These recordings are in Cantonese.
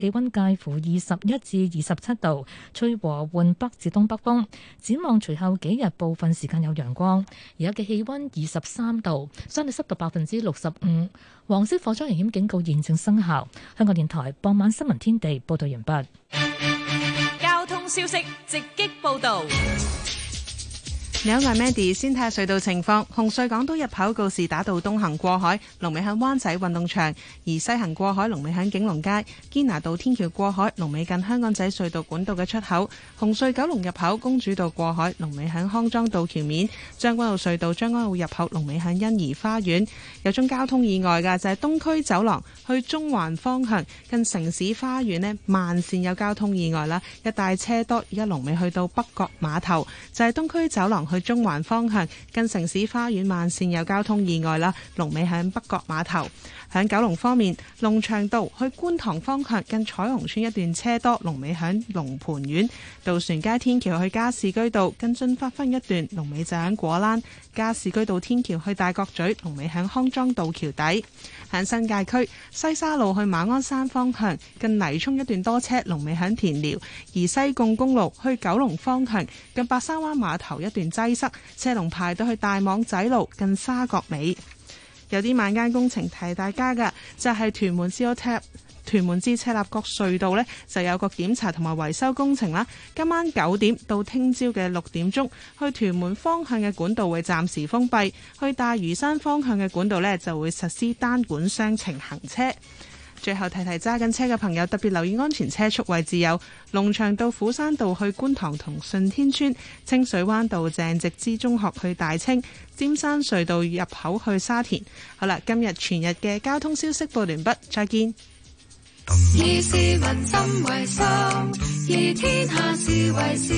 氣溫介乎21至27度，吹和緩北至東北風。展望隨後幾日部分時間有陽光。而家嘅氣溫23度，相對濕度65%。黃色火災危險警告現正生效。香港電台傍晚新聞天地報道完畢。 交通消息直擊報道。 你好，我係 Mandy， 先睇下隧道情況。紅隧港島入口告士打道東行過海，龍尾喺灣仔運動場；而西行過海，龍尾喺景隆街。堅拿道天橋過海，龍尾近香港仔隧道管道嘅出口。紅隧九龍入口公主道過海，龍尾喺康莊道橋面。將軍澳隧道將軍澳入口，龍尾喺欣怡花園。有宗交通意外嘅就係東區走廊去中環方向近城市花園呢，慢線有交通意外啦，一帶車多，而家龍尾去到北角碼頭，就係東區走廊去中環方向近城市花園慢線有交通意外啦，龍尾喺北角碼頭。喺九龍方面，龍翔道去觀塘方向近彩虹村一段車多，龍尾喺龍蟠苑。渡船街天橋去加士居道近進發分一段，龍尾就喺果欄。加士居道天橋去大角咀，龍尾喺康莊道橋底。喺新界區西沙路去馬鞍山方向近泥涌一段多車，龍尾喺田寮。而西貢公路去九龍方向近白沙灣碼頭一段擠塞，車龍排到去大網仔路近沙角尾。有啲晚間工程提大家嘅，就係屯門至赤鱲角隧道呢，就有個檢查同埋維修工程啦。今晚9點到聽朝嘅6點鐘，去屯門方向嘅管道會暫時封閉，去大嶼山方向嘅管道呢，就會實施單管雙程行車。最後提揸緊車嘅朋友特別留意安全車速位置，有龍翔道虎山道去觀塘同順天村、清水灣道鄭植之中學去大清、尖山隧道入口去沙田。好啦，今日全日嘅交通消息報完畢，再見。 以市民心為心，以天下事為事。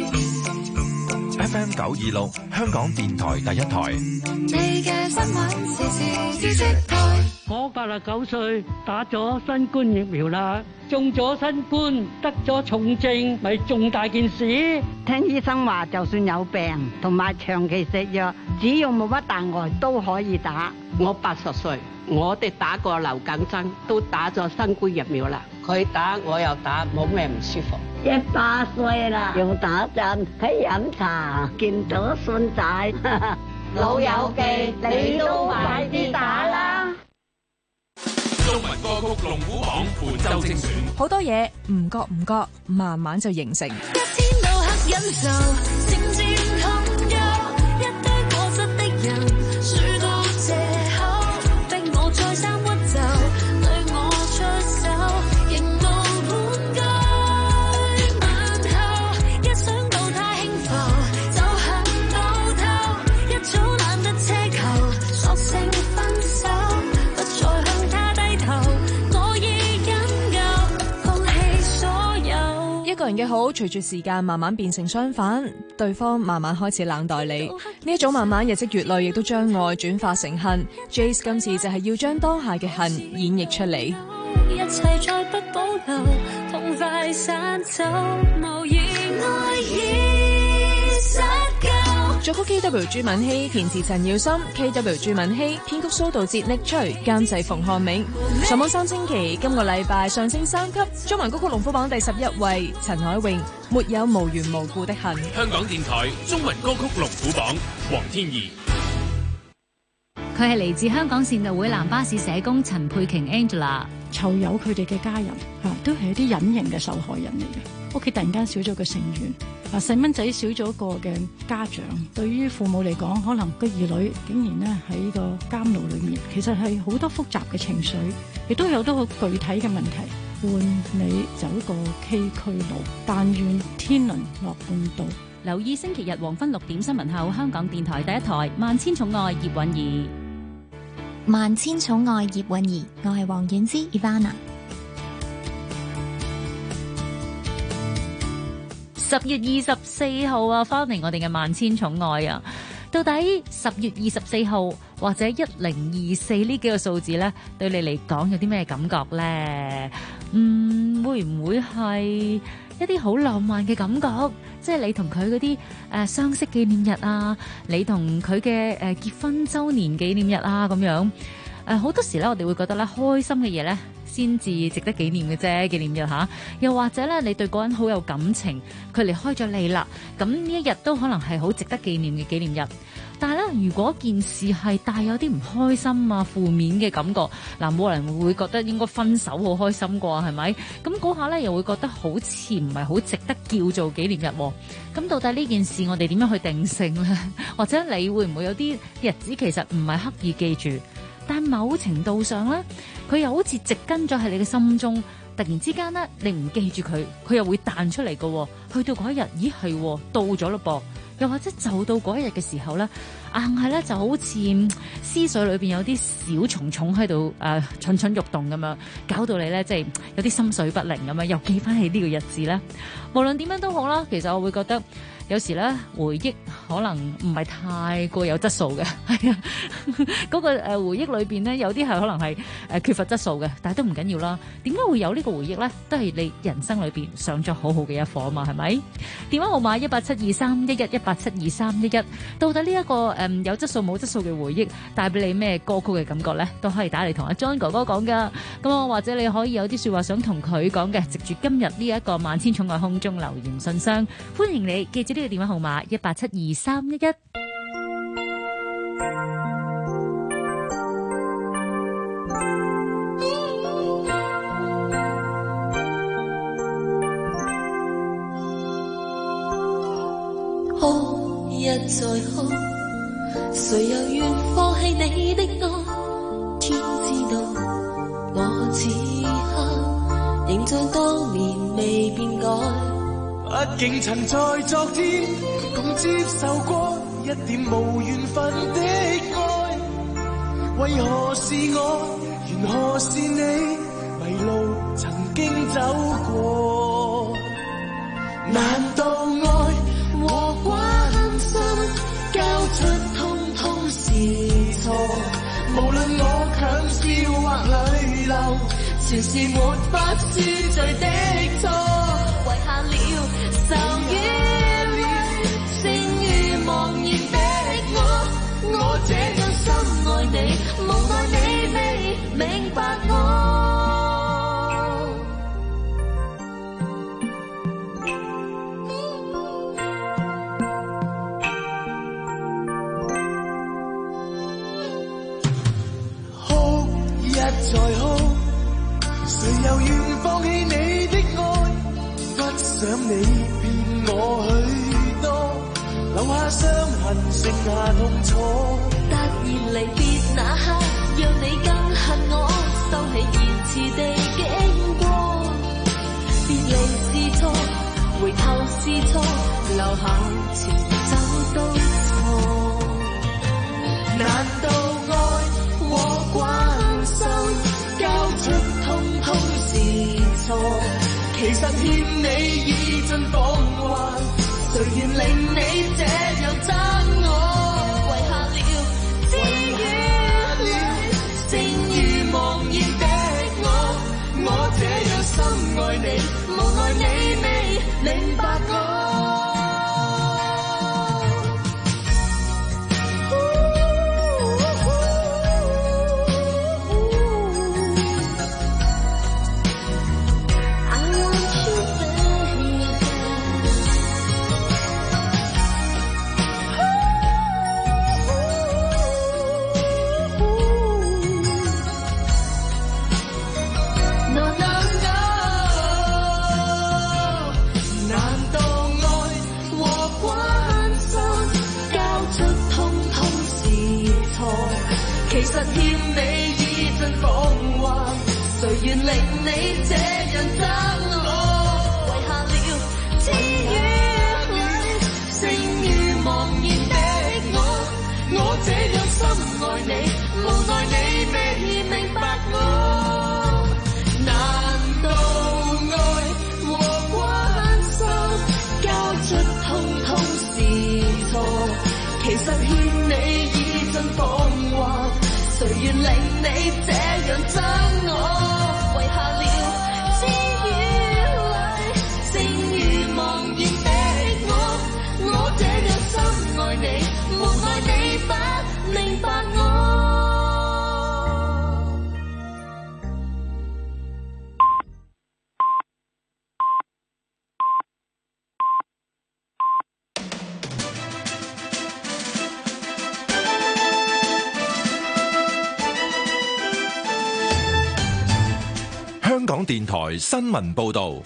FM 926香港電台第一台。 你嘅新聞時事知識台。 我89歲，打咗新冠疫苗啦，中咗新冠，得咗重症，咪重大件事。 聽醫生話，就算有病同埋長期食藥，只要冇乜大礙都可以打。 我80歲，我哋打過流感針，都打咗新冠疫苗啦。佢打我又打，冇咩唔舒服。 100歲啦，用打針喺飲茶，見到孫仔， 老友記，你都快啲打啦！ 中文歌曲龍虎榜本周精選， 好多嘢唔覺，慢慢就形成。 一天到黑忍受，漸漸痛憂，一堆過失的人，諸多藉口，逼我再三屈就，對我出手，仍無半句問候。一想到他輕浮，就恨到透，一早懶得奢求，索性分手，不再向他低頭。我已忍夠，放棄所有。 一個人嘅好，隨住時間慢慢變成相反，對方慢慢開始冷待你。呢一種慢慢日積月累，亦都將愛轉化成恨。Jace 今次就係要將當下嘅恨演繹出嚟。 一切再不保留，痛快散走，無言愛已失夠。 作曲 KW 朱敏希，填詞陳耀森 KW 朱敏希，編曲蘇道哲、力吹，監製馮漢明。上網3星期，今個禮拜上升3級，中文歌曲龍虎榜第11位，陳凱詠沒有無緣無故的恨。 香港電台中文歌曲龍虎榜，黃天怡。 佢係嚟自香港善道會藍巴士社工陳佩瓊 Angela。 囚友佢哋嘅家人都係一啲隱形嘅受害人嚟嘅，屋企突然間少咗個成員，細蚊仔少咗個嘅家長，對於父母嚟講，可能個兒女竟然咧喺個監牢裏面，其實係好多複雜嘅情緒，亦都有好多好具體嘅問題。換你走個崎嶇路，但願天倫樂共度。 留意星期日黃昏6點新聞後，香港電台第一台《萬千寵愛葉蘊儀》。 萬千寵愛葉蘊儀，我係黃婉之 Ivana。 10月24號啊，翻嚟我哋嘅萬千寵愛啊！到底10月24號或者1024呢幾個數字呢，對你嚟講有啲咩感覺呢？會唔會係一啲好浪漫嘅感覺？即係你同佢嗰啲相識紀念日啊，你同佢嘅結婚週年紀念日啊咁樣。好多時咧，我哋會覺得咧，開心嘅嘢咧先至值得紀念嘅啫，紀念日嚇。又或者咧，你對嗰人好有感情，佢離開咗你啦，咁呢一日都可能係好值得紀念嘅紀念日。但係咧，如果件事係帶有啲唔開心啊、負面嘅感覺，嗱，冇人會覺得應該分手好開心啩，係咪？咁嗰下咧又會覺得好似唔係好值得叫做紀念日喎。咁到底呢件事我哋點樣去定性咧？或者你會唔會有啲日子其實唔係刻意記住，但某程度上咧，佢又好似植根咗喺你嘅心中，突然之間咧，你唔記住佢，佢又會彈出嚟嘅。去到嗰一日，咦係到咗咯噃。又或者就到嗰一日嘅時候咧，硬係咧就好似思緒裏邊有啲小蟲蟲喺度蠢蠢欲動咁樣，搞到你咧即係有啲心緒不寧咁樣，又記翻起呢個日子咧。無論點樣都好啦，其實我會覺得有時咧回憶可能唔係太過有質素嘅，係啊，嗰個回憶裏邊咧有啲係可能係缺乏質素嘅，但係都唔緊要啦。點解會有呢個回憶咧？都係你人生裏邊上咗好好嘅一課啊嘛，係咪？電話號碼1872311，1872311，到底呢一個有質素冇質素嘅回憶帶俾你咩歌曲嘅感覺咧？都可以打嚟同阿 John 哥哥講噶。咁啊，或者你可以有啲說話想同佢講嘅，藉住今日呢一個萬千寵愛空中留言信箱，歡迎你記住呢個電話號碼1872311。 哭一再哭，誰又願放棄你的愛？天知道我此刻仍像當年未變改。 畢竟曾在昨天共接受過一點無緣分的愛，為何是我，緣何是你，迷路曾經走過？難道愛和關心交出通通是錯？無論我強笑或淚流，全是沒法恕罪的錯。遺下了愁與淚，剩餘茫然的我這樣深愛你，無奈你未明白我。再哭，誰又願放棄你的愛？不想你騙我許多，留下傷痕，剩下痛楚。突然離別那刻，讓你更恨我，收起言辭地經過。別離是錯，回頭是錯，留下前走都錯。難道愛和關心交出通通是錯？其實欠你已盡放還，誰願令你這樣憎我？遺下了知與淚，剩餘茫然的我這樣深愛你，無奈你未明白我。其實欠你已盡放還，誰願令你這樣憎我？遺下了知與淚，剩餘茫然的我這樣深愛你，無奈你未明白我。難道愛和關心交出通通是錯？其實欠你已盡放還，誰願令你這樣憎我？遺下了電台新聞報道。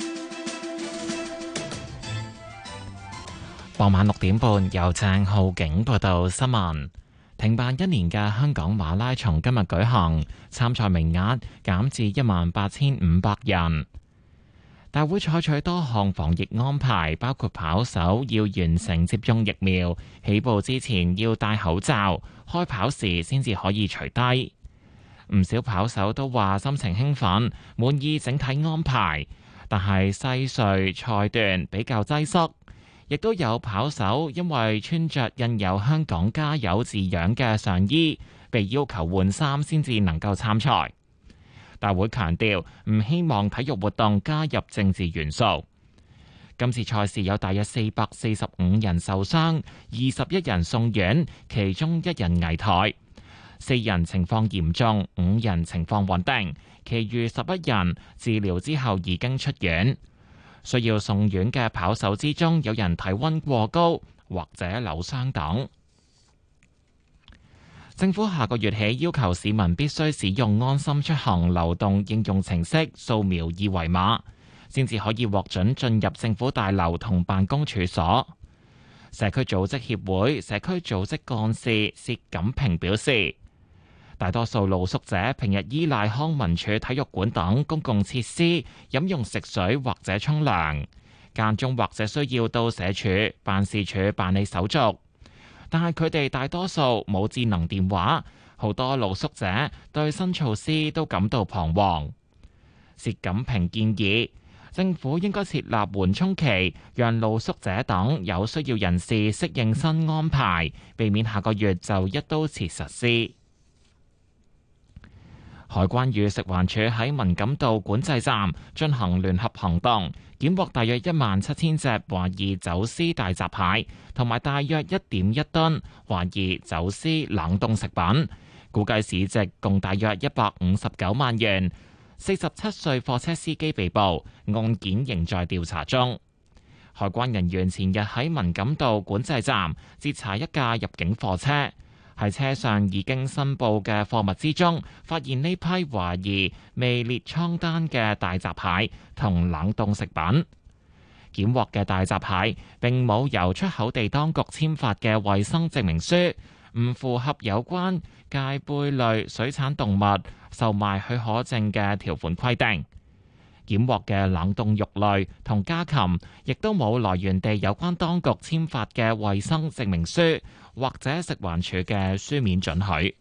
傍晚6點半，由鄭浩景報道新聞。停辦1年嘅香港馬拉松今日舉行，參賽名額減至18,500人。大會採取多項防疫安排，包括跑手要完成接種疫苗，起步之前要戴口罩，開跑時先至可以除低。唔少跑手都話心情興奮，滿意整體安排，但係西隧賽段比較擠塞。亦都有跑手因為穿着印有香港加油字樣嘅上衣，被要求換衫先至能夠參賽。大會強調唔希望體育活動加入政治元素。今次賽事有大約445人受傷，21人送院，其中1人危殆，4人情況嚴重，5人情況穩定，其餘11人治療之後已經出院。需要送院嘅跑手之中，有人體溫過高或者扭傷等。政府下個月起要求市民必須使用安心出行流動應用程式掃描二維碼，先至可以獲准進入政府大樓同辦公處所。社區組織協會社區組織幹事薛錦平表示，大多數露宿者平日依賴康文署體育館等公共設施飲用食水或者沖涼，間中或者需要到社署辦事處辦理手續，但係佢哋大多數冇智能電話，好多露宿者對新措施都感到彷徨。薛錦平建議政府應該設立緩衝期，讓露宿者等有需要人士適應新安排，避免下個月就一刀切實施。海關與食環署喺文錦渡管制站進行聯合行動，檢獲大約17000隻懷疑走私大閘蟹，同埋大約1.1噸懷疑走私冷凍食品，估計市值共大約159萬元。47歲貨車司機被捕，案件仍在調查中。海關人員前日喺文錦渡管制站截查一架入境貨車。喺車上已經申報嘅貨物之中，發現呢批懷疑未列倉單嘅大閘蟹同冷凍食品。檢獲嘅大閘蟹並冇由出口地當局簽發嘅衛生證明書，唔符合有關介貝類水產動物售賣許可證嘅條款規定。檢獲嘅冷凍肉類同家禽亦都冇來源地有關當局簽發嘅衛生證明書或者食環署嘅書面准許。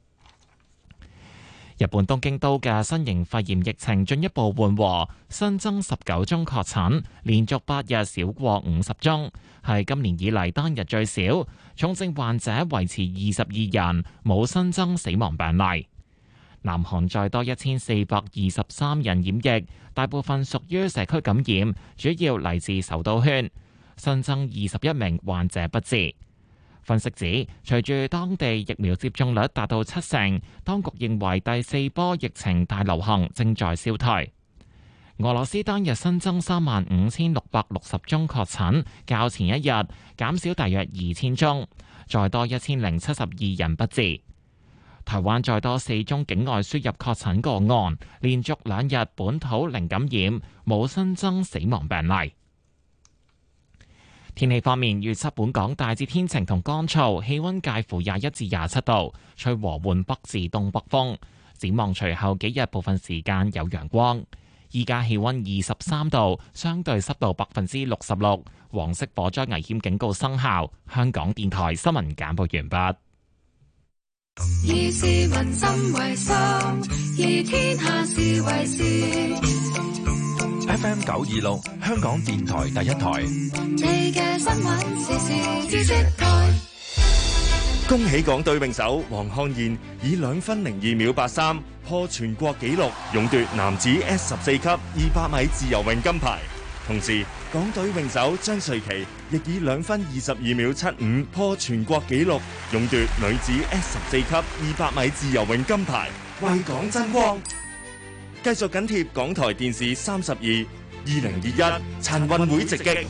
日本東京都嘅新型肺炎疫情進一步緩和，新增19宗確診，連續8日少過50宗，係今年以嚟單日最少。重症患者維持22人，冇新增死亡病例。南韓再多1423人染疫，大部分屬於社區感染，主要嚟自首都圈。新增21名患者不治。分析指，隨住當地疫苗接種率達到70%，當局認為第4波疫情大流行正在消退。俄羅斯單日新增35,660宗確診，較前一日減少大約2000宗，再多1072人不治。台灣再多4宗境外輸入確診個案，連續2日本土零感染，冇新增死亡病例。天氣方面，預測本港大致天晴同乾燥，氣溫介乎21至27度，吹和緩北至東北風。展望隨後幾日部分時間有陽光。依家氣溫23度，相對濕度66%，黃色火災危險警告生效。香港電台新聞簡報完畢。 以市民心為心，以天下事為事。 FM 926，香港電台第一台。 你嘅新聞時事知識台。 恭喜港隊泳手黃漢燕以2分02秒83破全國紀錄，勇奪男子 S14級200米自由泳金牌。同時，港隊泳手張瑞琪亦以2分22秒75破全國紀錄，勇奪女子 S14級200米自由泳金牌，為港爭光。繼續緊貼港台電視32 2021殘運會直擊。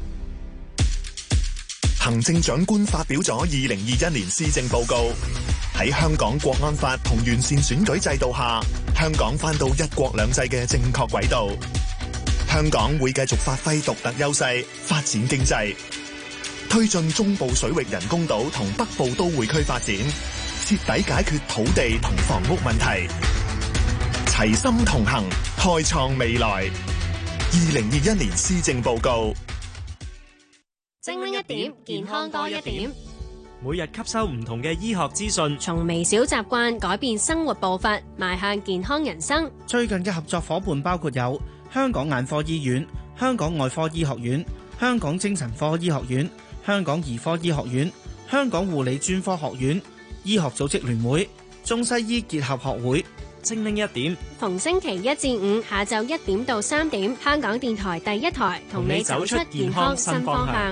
行政長官發表咗2021年施政報告， 喺香港國安法同完善選舉制度下，香港返到一國兩制嘅正確軌道。香港會繼續發揮獨特優勢，發展經濟，推進中部水域人工島同北部都會區發展，徹底解決土地同房屋問題，齊心同行，開創未來。2021年施政報告。 精靈一點，健康多一點。 每日吸收唔同嘅醫學資訊， 從微小習慣改變生活步伐，邁向健康人生。 最近嘅合作夥伴包括有香港眼科醫院、香港外科醫學院、香港精神科醫學院、香港兒科醫學院、香港護理專科學院、醫學組織聯會、中西醫結合學會。精靈一點， 逢星期一至五下晝1點到3點，香港電台第一台同你走出健康新方向。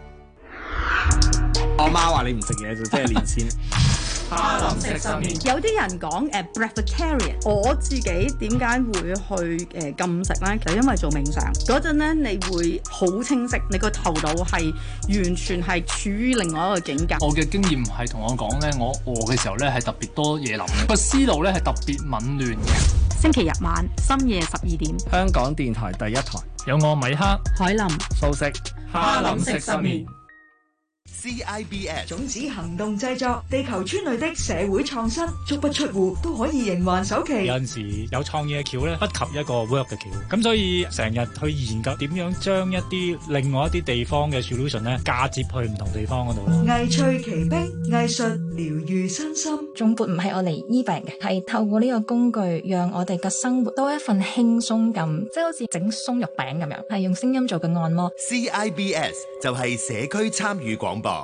我媽話你唔食嘢就即係練先。 哈林食失眠，有啲人講breatharian， 我自己點解會去禁食咧？就因為做冥想嗰陣咧，你會好清晰，你個頭腦係完全係處於另外一個境界。 我嘅經驗係同我講咧，我餓嘅時候咧係特別多嘢諗，個思路咧係特別紊亂嘅。 星期日晚深夜12點， 香港電台第一台有我米克、 海林、 素食、 哈林食失眠。 CIBS 種子行動製作，地球村裏的社會創新，足不出戶都可以營運首期。 有陣時有創意嘅橋咧，不及一個 work 嘅橋，咁所以成日去研究點樣將一啲另外一啲地方嘅 solution 咧嫁接去唔同地方嗰度咯。 藝趣奇兵，藝術療愈身心。 頌缽唔係我嚟醫病嘅，係透過呢個工具，讓我哋嘅生活多一份輕鬆感，即係好似整鬆肉餅咁樣，係用聲音做嘅按摩。 CIBS 就係社區參與廣播。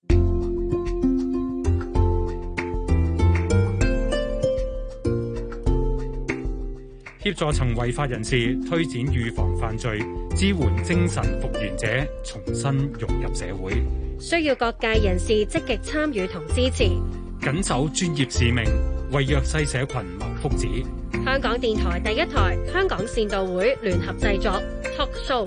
協助曾違法人士推展預防犯罪，支援精神復原者重新融入社會。 需要各界人士積極參與同支持， 緊守專業使命，為弱勢社群謀福祉。 香港電台第一台、香港善導會聯合製作 Talk Show。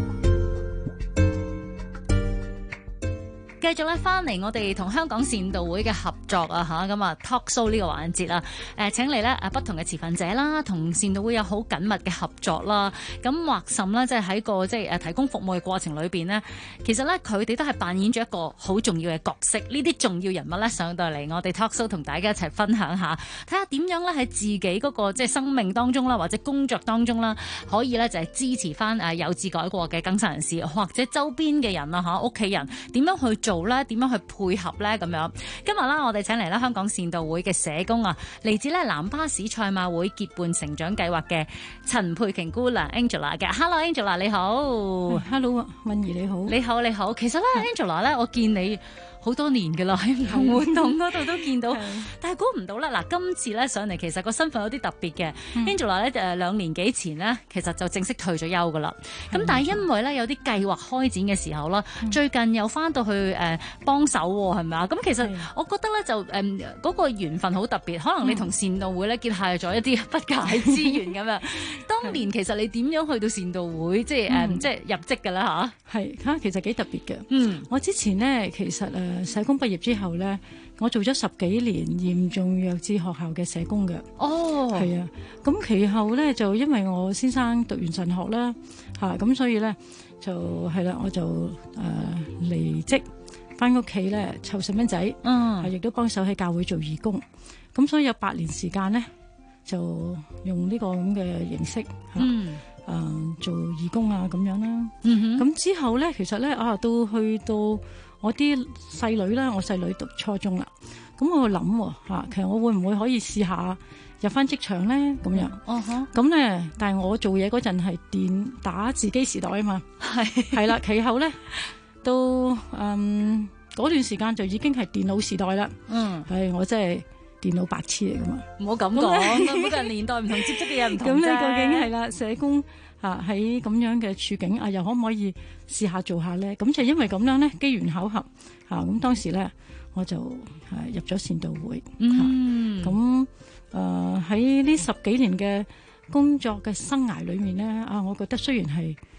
繼續咧翻嚟我哋同香港善導會嘅合作啊嚇，咁啊 Talk Show 呢個環節啦，請嚟咧不同嘅持份者啦，同善導會有好緊密嘅合作啦。咁或甚咧，即係喺個即係提供服務嘅過程裏邊呢，其實咧佢哋都係扮演咗一個好重要嘅角色。呢啲重要人物咧上到嚟我哋 Talk Show 同大家一齊分享下，睇下點樣咧喺自己嗰個即係生命當中啦，或者工作當中啦，可以咧就係支持翻有志改過嘅更生人士，或者周邊嘅人啦嚇，屋企人點樣去做咧？點樣去配合咧？咁樣今日啦，我哋請嚟啦香港善導會嘅社工啊，嚟自咧南巴士賽馬會結伴成長計劃嘅陳佩瓊姑娘 Angela 嘅。Hello Angela 你好。 Hello 韻儀你好。 你好你好。其實咧 Angela 咧，我見你好多年㗎啦，喺唔同活動嗰度都見到，但係估唔到啦。嗱，今次咧上嚟其實個身份有啲特別嘅。Angela 咧2年幾前咧，其實就正式退咗休㗎啦。咁但係因為咧有啲計劃開展嘅時候啦，最近又翻到去幫手喎，係咪啊？咁其實我覺得咧就嗰個緣分好特別，可能你同善導會咧結下咗一啲不解之緣咁樣。當年其實你點樣去到善導會，即係即係入職㗎啦嚇？ 係其實幾特別嘅。我之前咧其實社工畢業之後咧，我做咗10幾年嚴重弱智學校嘅社工嘅。 哦， 係啊。咁其後咧就因為我先生讀完神學啦，咁所以咧就係啦，我就離職翻屋企咧湊細蚊仔，亦都幫手喺教會做義工。咁所以有8年時間咧，就用呢個咁嘅形式做義工啊咁樣啦。咁之後咧，其實咧到去到我啲細女啦，我細女讀初中啦，咁我諗其實我會唔會可以試下入翻職場咧？咁樣，咁咧，但係我做嘢嗰陣係電打字機時代啊嘛，係啦，其後咧到嗰段時間就已經係電腦時代啦。係我真係電腦白痴嚟噶嘛， 唔好咁講，每個年代唔同，接觸嘅嘢唔同啫。 咁你究竟係啦，社工喺咁樣嘅處境又可唔可以試下做下咧？咁就因為咁樣咧，機緣巧合咁當時咧我就入咗善導會。咁喺呢10幾年嘅工作嘅生涯裏面咧，我覺得雖然係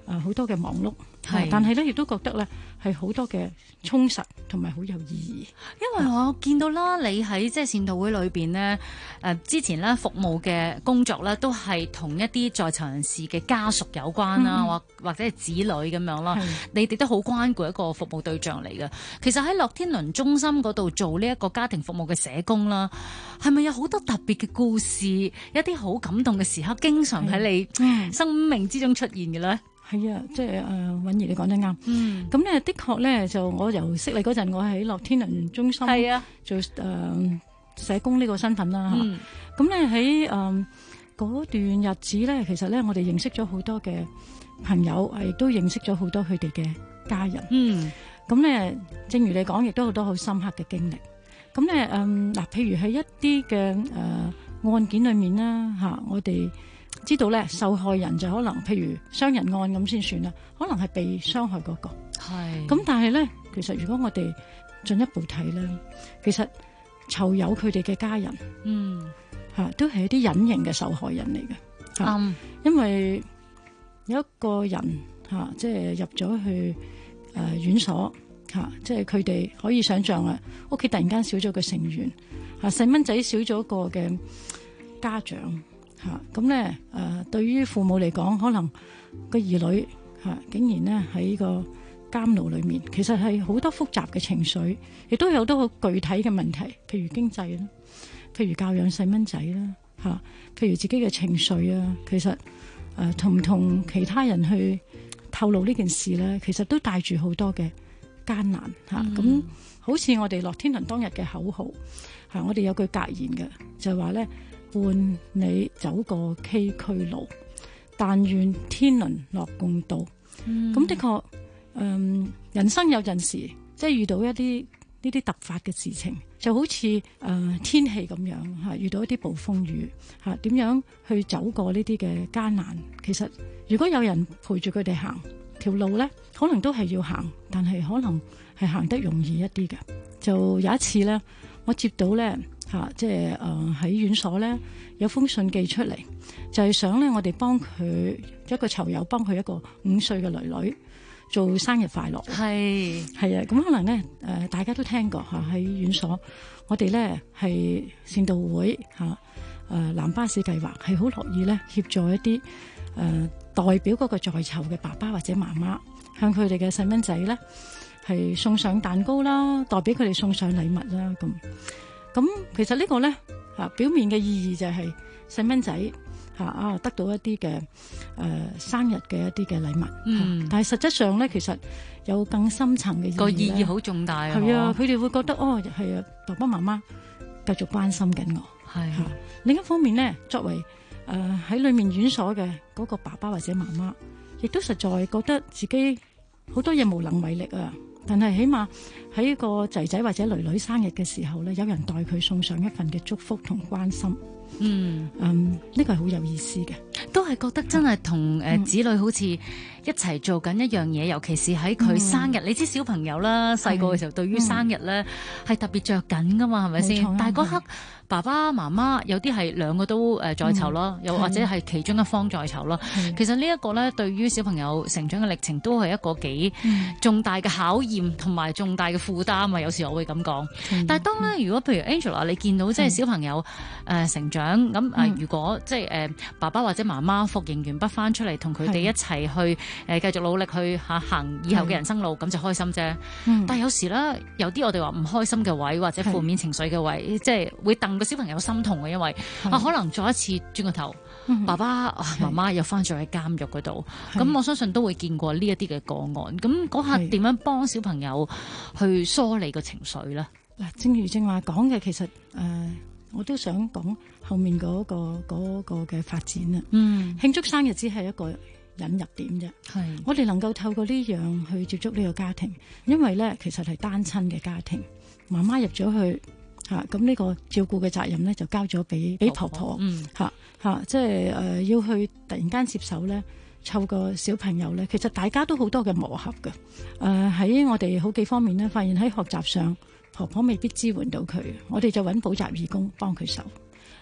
好多嘅忙碌，但係咧亦都覺得咧係好多嘅充實同埋好有意義。 因為我見到啦，你喺即係善導會裏邊呢，之前咧服務嘅工作咧都係同一啲在囚人士嘅家屬有關啦，或者係子女咁樣啦。你哋都好關顧一個服務對象嚟嘅。其實喺樂天倫中心嗰度做呢一個家庭服務嘅社工啦，係咪有好多特別嘅故事，一啲好感動嘅時刻，經常喺你生命之中出現嘅咧？ 係啊，即係允兒你講得啱。咁咧的確咧，就我由識你嗰陣，我喺樂天倫中心做社工呢個身份啦。咁咧喺嗰段日子咧，其實咧我哋認識咗好多嘅朋友，亦都認識咗好多佢哋嘅家人。咁咧，正如你講，亦都好多好深刻嘅經歷。咁咧嗱，譬如喺一啲嘅案件裏面啦，我哋知道咧，受害人就可能譬如傷人案咁先算啦，可能係被傷害嗰個。咁但係咧，其實如果我哋進一步睇咧，其實囚友佢哋嘅家人，都係一啲隱形嘅受害人嚟嘅。因為有一個人即係入咗去院所，即係佢哋可以想象啊，屋企突然間少咗個成員，細蚊仔少咗個嘅家長。咁咧對於父母嚟講，可能個兒女竟然咧喺個監牢裏面，其實係好多複雜嘅情緒，亦都有好多好具體嘅問題，譬如經濟啦，譬如教養細蚊仔啦，譬如自己嘅情緒啊，其實同唔同其他人去透露呢件事咧，其實都帶住好多嘅艱難咁好似我哋樂天倫當日嘅口號，我哋有句格言嘅，就係話咧，伴你走過崎嶇路，但願天倫樂共度。咁的確，人生有陣時即係遇到一啲呢啲突發嘅事情，就好似天氣咁樣遇到一啲暴風雨點樣去走過呢啲嘅艱難。其實如果有人陪住佢哋行條路咧，可能都係要行，但係可能係行得容易一啲嘅。就有一次咧，我接到咧即係喺院所咧有封信寄出嚟，就係想咧我哋幫佢一個囚友，幫佢一個5歲嘅女女做生日快樂。係啊，咁可能咧大家都聽過喺院所，我哋咧係善導會藍巴士計劃係好樂意咧協助一啲代表嗰個在囚嘅爸爸或者媽媽，向佢哋嘅細蚊仔咧係送上蛋糕啦，代表佢哋送上禮物啦。咁其實呢個咧表面嘅意義就係細蚊仔得到一啲嘅生日嘅一啲嘅禮物，但係實質上咧其實有更深層嘅意義，個意義好重大。係啊，佢哋會覺得係啊，爸爸媽媽繼續關心緊我。係另一方面咧，作為喺裏面院所嘅嗰個爸爸或者媽媽，亦都實在覺得自己好多嘢無能為力啊。但係起碼喺個仔仔或者女女生日嘅時候咧，有人代佢送上一份嘅祝福同關心。呢個係好有意思嘅，都係覺得真係同子女好似一齊做緊一樣嘢，尤其是喺佢生日。你知小朋友啦，細個嘅時候對於生日咧係特別着緊噶嘛，係咪先？但係嗰刻爸爸媽媽有啲係兩個都在囚咯，又或者係其中一方在囚咯。其實呢一個咧，對於小朋友成長嘅歷程都係一個幾重大嘅考驗同埋重大嘅負擔啊！有時我會咁講。但係當咧，如果譬如 Angela 你見到即係小朋友成長咁如果即係爸爸或者媽媽服刑完畢翻出嚟，同佢哋一齊去繼續努力去行以後嘅人生路，咁就開心啫。但係有時咧，有啲我哋話唔開心嘅位或者負面情緒嘅位，即係會戥個小朋友心痛嘅，因為可能再一次轉個頭，爸爸媽媽又翻咗喺監獄嗰度。咁我相信都會見過呢一啲嘅個案。咁嗰下點樣幫小朋友去梳理個情緒咧？嗱，正如正話講嘅，其實我都想講後面嗰個嘅發展啊。慶祝生日只係一個引入點啫。我哋能夠透過呢樣去接觸呢個家庭，因為咧其實係單親嘅家庭，媽媽入咗去咁呢個照顧嘅責任咧就交咗俾婆婆。即係要去突然間接手咧，湊個小朋友咧，其實大家都好多嘅磨合嘅。喺我哋好幾方面咧，發現喺學習上婆婆未必支援到佢，我哋就揾補習義工幫佢手。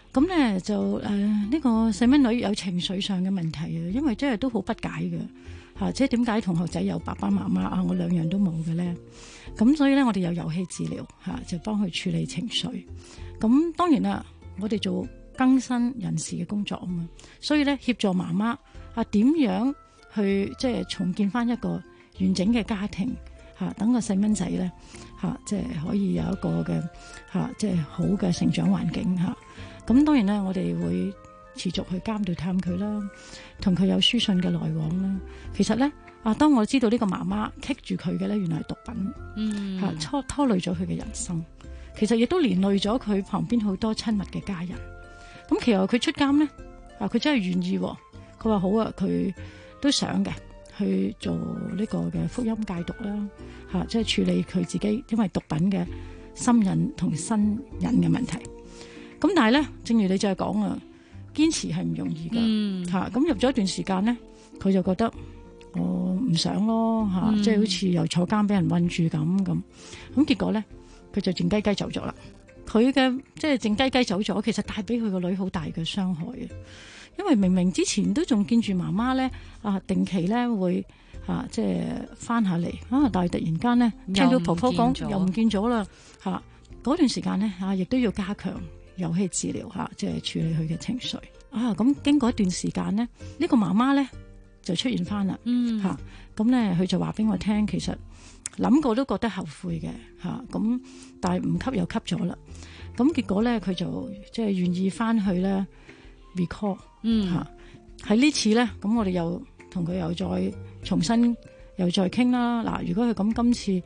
咁咧就呢個細蚊女有情緒上嘅問題啊，因為真係都好不解嘅嚇，即係點解同學仔有爸爸媽媽啊，我兩樣都冇嘅咧？咁所以咧，我哋有遊戲治療嚇，就幫佢處理情緒。咁當然啦，我哋做更新人士嘅工作啊嘛，所以咧協助媽媽啊點樣去即係重建翻一個完整嘅家庭嚇，等個細蚊仔咧嚇，即係可以有一個嘅嚇，即係好嘅成長環境嚇。咁當然咧，我哋會持續去監督探佢啦，同佢有書信嘅來往啦。其實咧當我知道呢個媽媽棘住佢嘅咧，原來係毒品嚇，拖累咗佢嘅人生。其實亦都連累咗佢旁邊好多親密嘅家人。咁其實佢出監咧佢真係願意，佢話好啊，佢都想嘅去做呢個嘅福音戒毒啦嚇，即係處理佢自己因為毒品嘅心癮同身癮嘅問題。咁但係咧，正如你就係講啊，堅持係唔容易㗎嚇。咁入咗一段時間咧，佢就覺得我唔想咯嚇，即係好似又坐監俾人韞住咁。結果咧，佢就靜雞雞走咗啦。佢嘅即係靜雞雞走咗，其實帶俾佢個女好大嘅傷害啊！因為明明之前都仲見住媽媽咧定期咧會即係翻下嚟但係突然間咧聽到婆婆講又唔見咗啦嚇。嗰段時間咧亦都要加強遊戲治療即係處理佢嘅情緒咁經過一段時間咧，呢個媽媽咧就出現翻啦咁咧佢就話俾我聽，其實諗過都覺得後悔嘅咁但係唔吸又吸咗啦。咁結果咧佢就即係願意翻去咧 recall 喺呢次咧，咁我哋又同佢又再重新又再傾啦。嗱，如果佢咁今次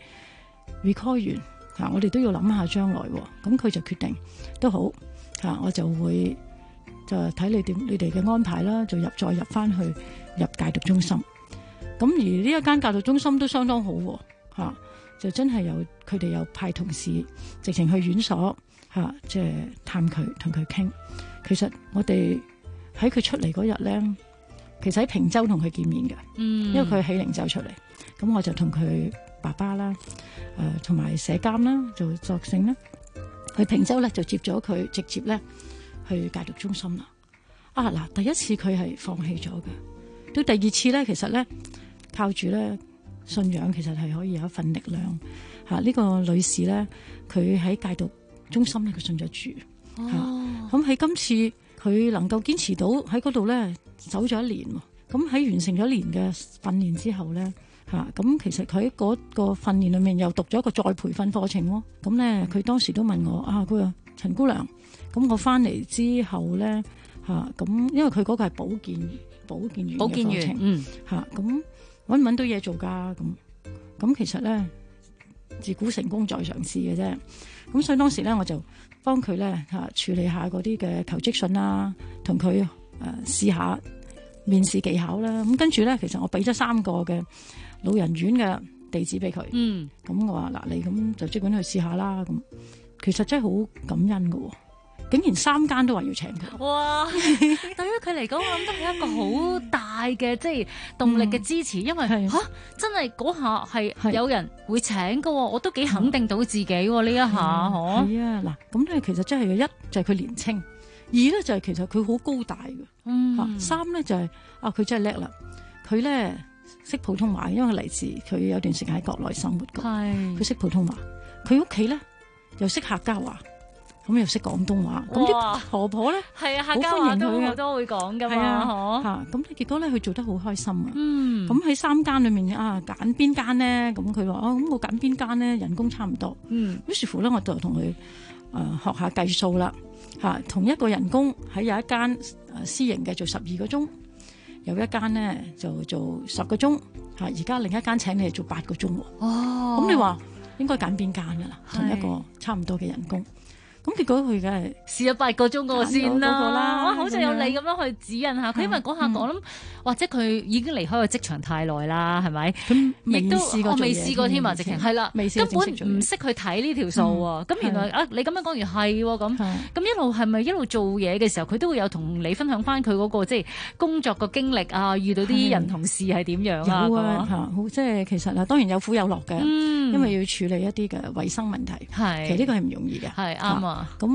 recall 完我哋都要諗下將來。咁佢就決定都好我就會就睇你哋嘅安排啦，就再入翻去入戒毒中心。咁而呢一間戒毒中心都相當好就真係佢哋有派同事直情去院所即係探佢同佢傾。其實我哋喺佢出嚟嗰日咧，其實喺坪洲同佢見面嘅，因為佢喺喜靈洲出嚟，咁我就同佢爸爸啦，同埋社監啦，就作證啦。去坪洲咧就接咗佢，直接咧去戒毒中心啦。嗱，第一次佢係放棄咗嘅，到第二次咧，其實咧靠住咧信仰，其實係可以有一份力量。呢個女士咧，佢喺戒毒中心咧，佢信咗主。咁喺今次佢能夠堅持到喺嗰度咧走咗一年，咁喺完成咗一年嘅訓練之後咧咁其實佢喺嗰個訓練裏面又讀咗一個再培訓課程喎。咁咧佢當時都問我佢話陳姑娘，咁我翻嚟之後咧咁因為佢嗰個係保健員嘅課程咁揾唔揾到嘢做㗎？咁其實咧自古成功在嘗試嘅啫。咁所以當時咧我就幫佢咧處理下嗰啲嘅求職信啦，同佢試下面試技巧啦。咁跟住咧，其實我俾咗3個嘅老人院嘅地址俾佢。咁我話嗱，你咁就即管去試下啦。咁其實真係好感恩㗎喎，竟然3間都話要請佢。哇！ 對於佢嚟講，我諗都係一個好大嘅即係動力嘅支持，因為真係嗰下係有人會請㗎喎，我都幾肯定到自己喎呢一下嗬。係啊，嗱，咁咧其實真係一就係佢年青，二咧就係其實佢好高大嘅。3咧就係佢真係叻啦，佢咧識普通話，因為嚟自佢有段時間喺國內生活過，佢識普通話，佢屋企咧又識客家話。咁又識廣東話，咁啲婆婆咧係客家話都好多會講噶嘛，咁結果咧佢做得好開心啊。咁喺3間裏面揀邊間咧？咁佢話咁我揀邊間咧？人工差唔多。於是乎咧，我就同佢學下計數啦。同一個人工喺有一間私營嘅做12個鐘，有一間咧就做10個鐘。而家另一間請你做8個鐘。咁你話應該揀邊間噶啦？同一個差唔多嘅人工。咁結果佢梗係試咗8個鐘嗰個先啦，哇！好似有你咁樣去指引下佢，因為嗰下我諗或者佢已經離開個職場太耐啦，係咪？咁亦都我未試過添啊，直情係啦，根本唔識去睇呢條數喎。咁原來你咁樣講完係喎，咁一路係咪一路做嘢嘅時候，佢都會有同你分享翻佢嗰個即係工作個經歷啊，遇到啲人同事係點樣啊？ 有啊，好即係其實當然有苦有樂嘅，因為要處理一啲嘅衞生問題，其實呢個係唔容易嘅， 係啱啊。 咁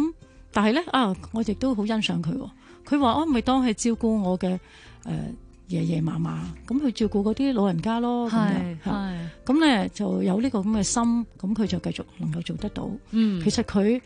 但係咧我亦都好欣賞佢。佢話咪當係照顧我嘅爺爺嫲嫲，咁去照顧嗰啲老人家咯。係咁咧就有呢個咁嘅心，咁佢就繼續能夠做得到。其實佢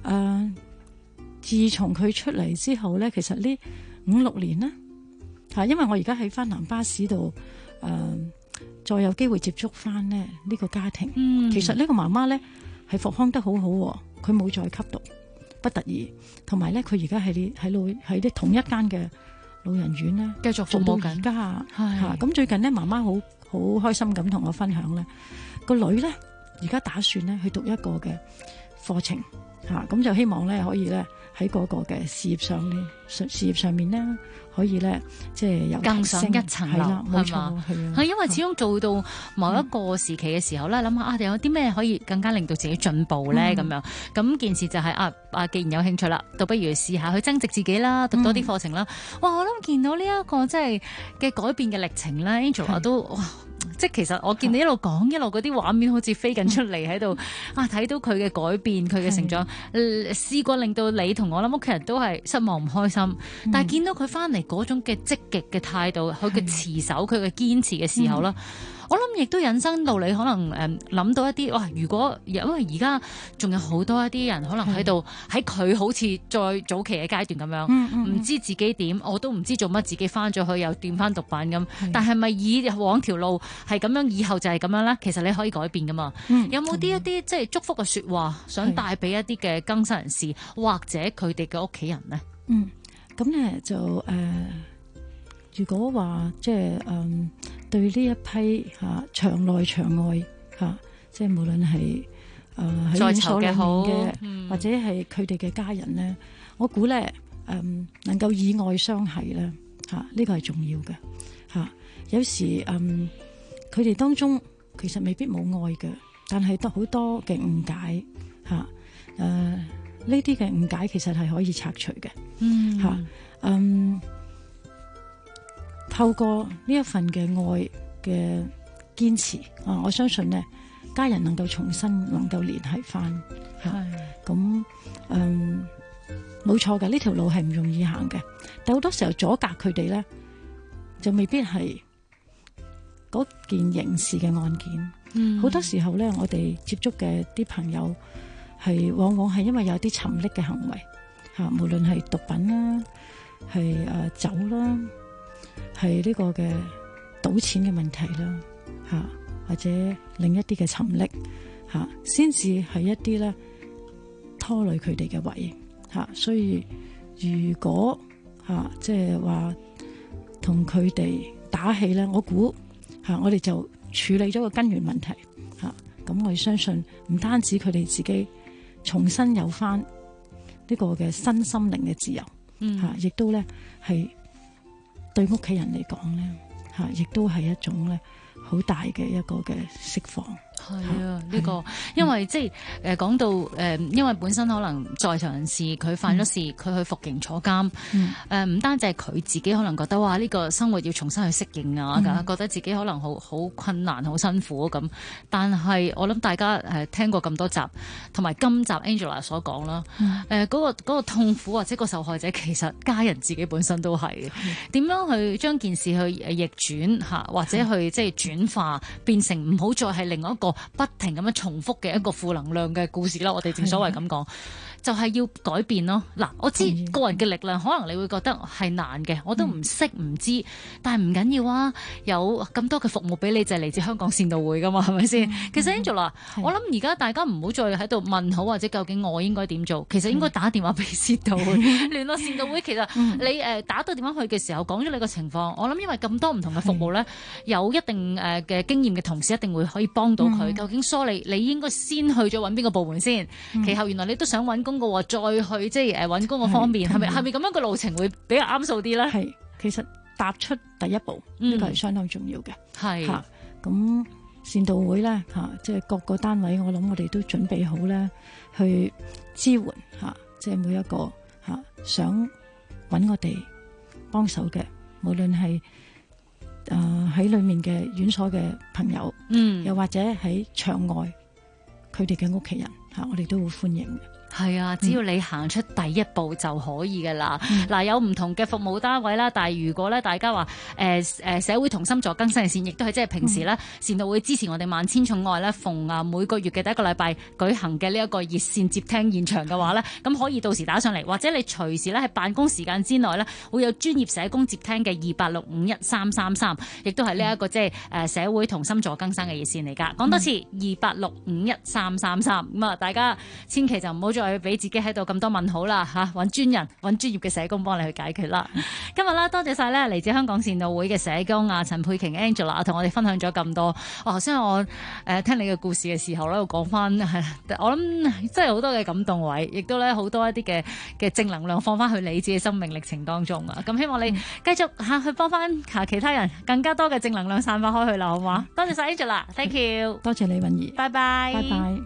自從佢出嚟之後咧，其實呢5-6年呢，因為我而家喺翻南巴士度再有機會接觸翻呢個家庭。其實呢個媽媽咧係復康得好好，佢冇再吸毒，不得已，同埋咧佢而家喺啲同一間嘅老人院咧繼續服務緊。 而家咁最近咧媽媽好開心咁同我分享咧，個女咧而家打算咧去讀一個嘅課程咁就希望咧可以咧喺嗰個嘅事業上面咧可以咧即係有更上一層樓，係嘛？係因為始終做到某一個時期嘅時候咧，諗下有啲咩可以更加令到自己進步咧咁樣。咁件事就係既然有興趣啦，倒不如試下去增值自己啦，讀多啲課程啦。哇！我諗見到呢一個即係嘅改變嘅歷程咧 ，Angela 都哇！即係其實我見你一路講一路嗰啲畫面好似飛緊出嚟喺度睇到佢嘅改變，佢嘅成長，試過令到你同我諗屋企人都係失望唔開心，但係見到佢翻嚟嗰種嘅積極嘅態度，佢嘅持守，佢嘅堅持嘅時候啦。我諗亦都引申到你可能諗到一啲如果因為而家仲有好多一啲人可能喺度喺佢好似再早期嘅階段咁樣，唔知自己點，我都唔知做乜，自己翻咗去又掂翻毒品咁。但係咪以往條路係咁樣，以後就係咁樣咧？其實你可以改變噶嘛。有冇啲一啲即係祝福嘅說話想帶俾一啲嘅更生人士或者佢哋嘅屋企人呢？ 咁咧就如果話即係對呢一批場內場外即係無論係喺院所裏面嘅，或者係佢哋嘅家人咧，我估咧能夠以愛相繫咧呢個係重要嘅有時佢哋當中其實未必冇愛嘅，但係得好多嘅誤解呢啲嘅誤解其實係可以拆除嘅。透過呢一份嘅愛嘅堅持我相信呢家人能夠重新能夠聯繫翻。咁冇錯嘅，呢條路係唔容易行嘅，但好多時候阻隔佢哋咧就未必係嗰件刑事嘅案件。好多時候咧我哋接觸嘅啲朋友係往往係因為有啲沉溺嘅行為無論係毒品啦，係酒啦，係呢個嘅賭錢嘅問題啦，或者另一啲嘅沉溺先至係一啲咧拖累佢哋嘅位所以如果即係話同佢哋打氣咧，我估我哋就處理咗個根源問題咁我相信唔單止佢哋自己重新有翻呢個嘅身心靈嘅自由亦都咧係對屋企人嚟講咧亦都係一種咧好大嘅一個嘅釋放。 係呢個因為即係講到因為本身可能在囚人士佢犯咗事，佢去服刑坐監，唔單止係佢自己可能覺得哇呢個生活要重新去適應覺得自己可能好困難、好辛苦咁。但係我諗大家聽過咁多集，同埋今集 Angela 所講啦，嗰個痛苦或者個受害者其實家人自己本身都係點樣去將件事去逆轉或者去即係轉化變成唔好再係另外一個不停咁樣重複嘅一個負能量嘅故事啦，我哋正所謂咁講，就係要改變咯。嗱，我知個人嘅力量可能你會覺得係難嘅，我都唔識唔知，但係唔緊要啊，有咁多嘅服務俾你就係嚟自香港善導會噶嘛，係咪先？其實 Angela，我諗而家大家唔好再喺度問好或者究竟我應該點做，其實應該打電話俾善導會聯絡善導會。其實你打到電話去嘅時候講咗你個情況，我諗因為咁多唔同嘅服務咧，有一定嘅經驗嘅同事一定會可以幫到佢。究竟梳理你應該先去咗揾邊個部門先，其後原來你都想揾工嘅，再去即係揾工嘅方面，係咪咁樣嘅路程會比較啱數啲咧？係， 其實踏出第一步呢個係相當重要嘅。係咁善導會咧即係各個單位，我諗我哋都準備好咧去支援即係每一個想揾我哋幫手嘅，無論係喺裏面嘅院所嘅朋友，又或者喺場外佢哋嘅屋企人我哋都會歡迎嘅。 係啊，只要你行出第一步就可以㗎啦。嗱，有唔同嘅服務單位啦，但係如果咧大家話社會同心助更新嘅線，亦都係即係平時咧善導會支持我哋萬千寵愛咧，逢每個月嘅第一個禮拜舉行嘅呢一個熱線接聽現場嘅話咧，咁可以到時打上嚟，或者你隨時咧喺辦公時間之內咧會有專業社工接聽嘅28651333，亦都係呢一個即係社會同心助更新嘅熱線嚟㗎。講多次28651333，咁啊大家千祈就唔好再俾自己喺度咁多問號啦嚇，揾專人揾專業嘅社工幫你去解決啦。今日啦，多謝晒咧嚟自香港善導會嘅社工陳佩瓊 Angela 同我哋分享咗咁多。頭先我聽你嘅故事嘅時候咧，我講翻我諗真係好多嘅感動位，亦都咧好多一啲嘅正能量放翻去你自己生命歷程當中啊！咁希望你繼續去幫翻其他人更加多嘅正能量散發開去啦，好嘛？多謝晒 Angela，Thank you， 多謝李韻儀， 拜拜， 拜拜。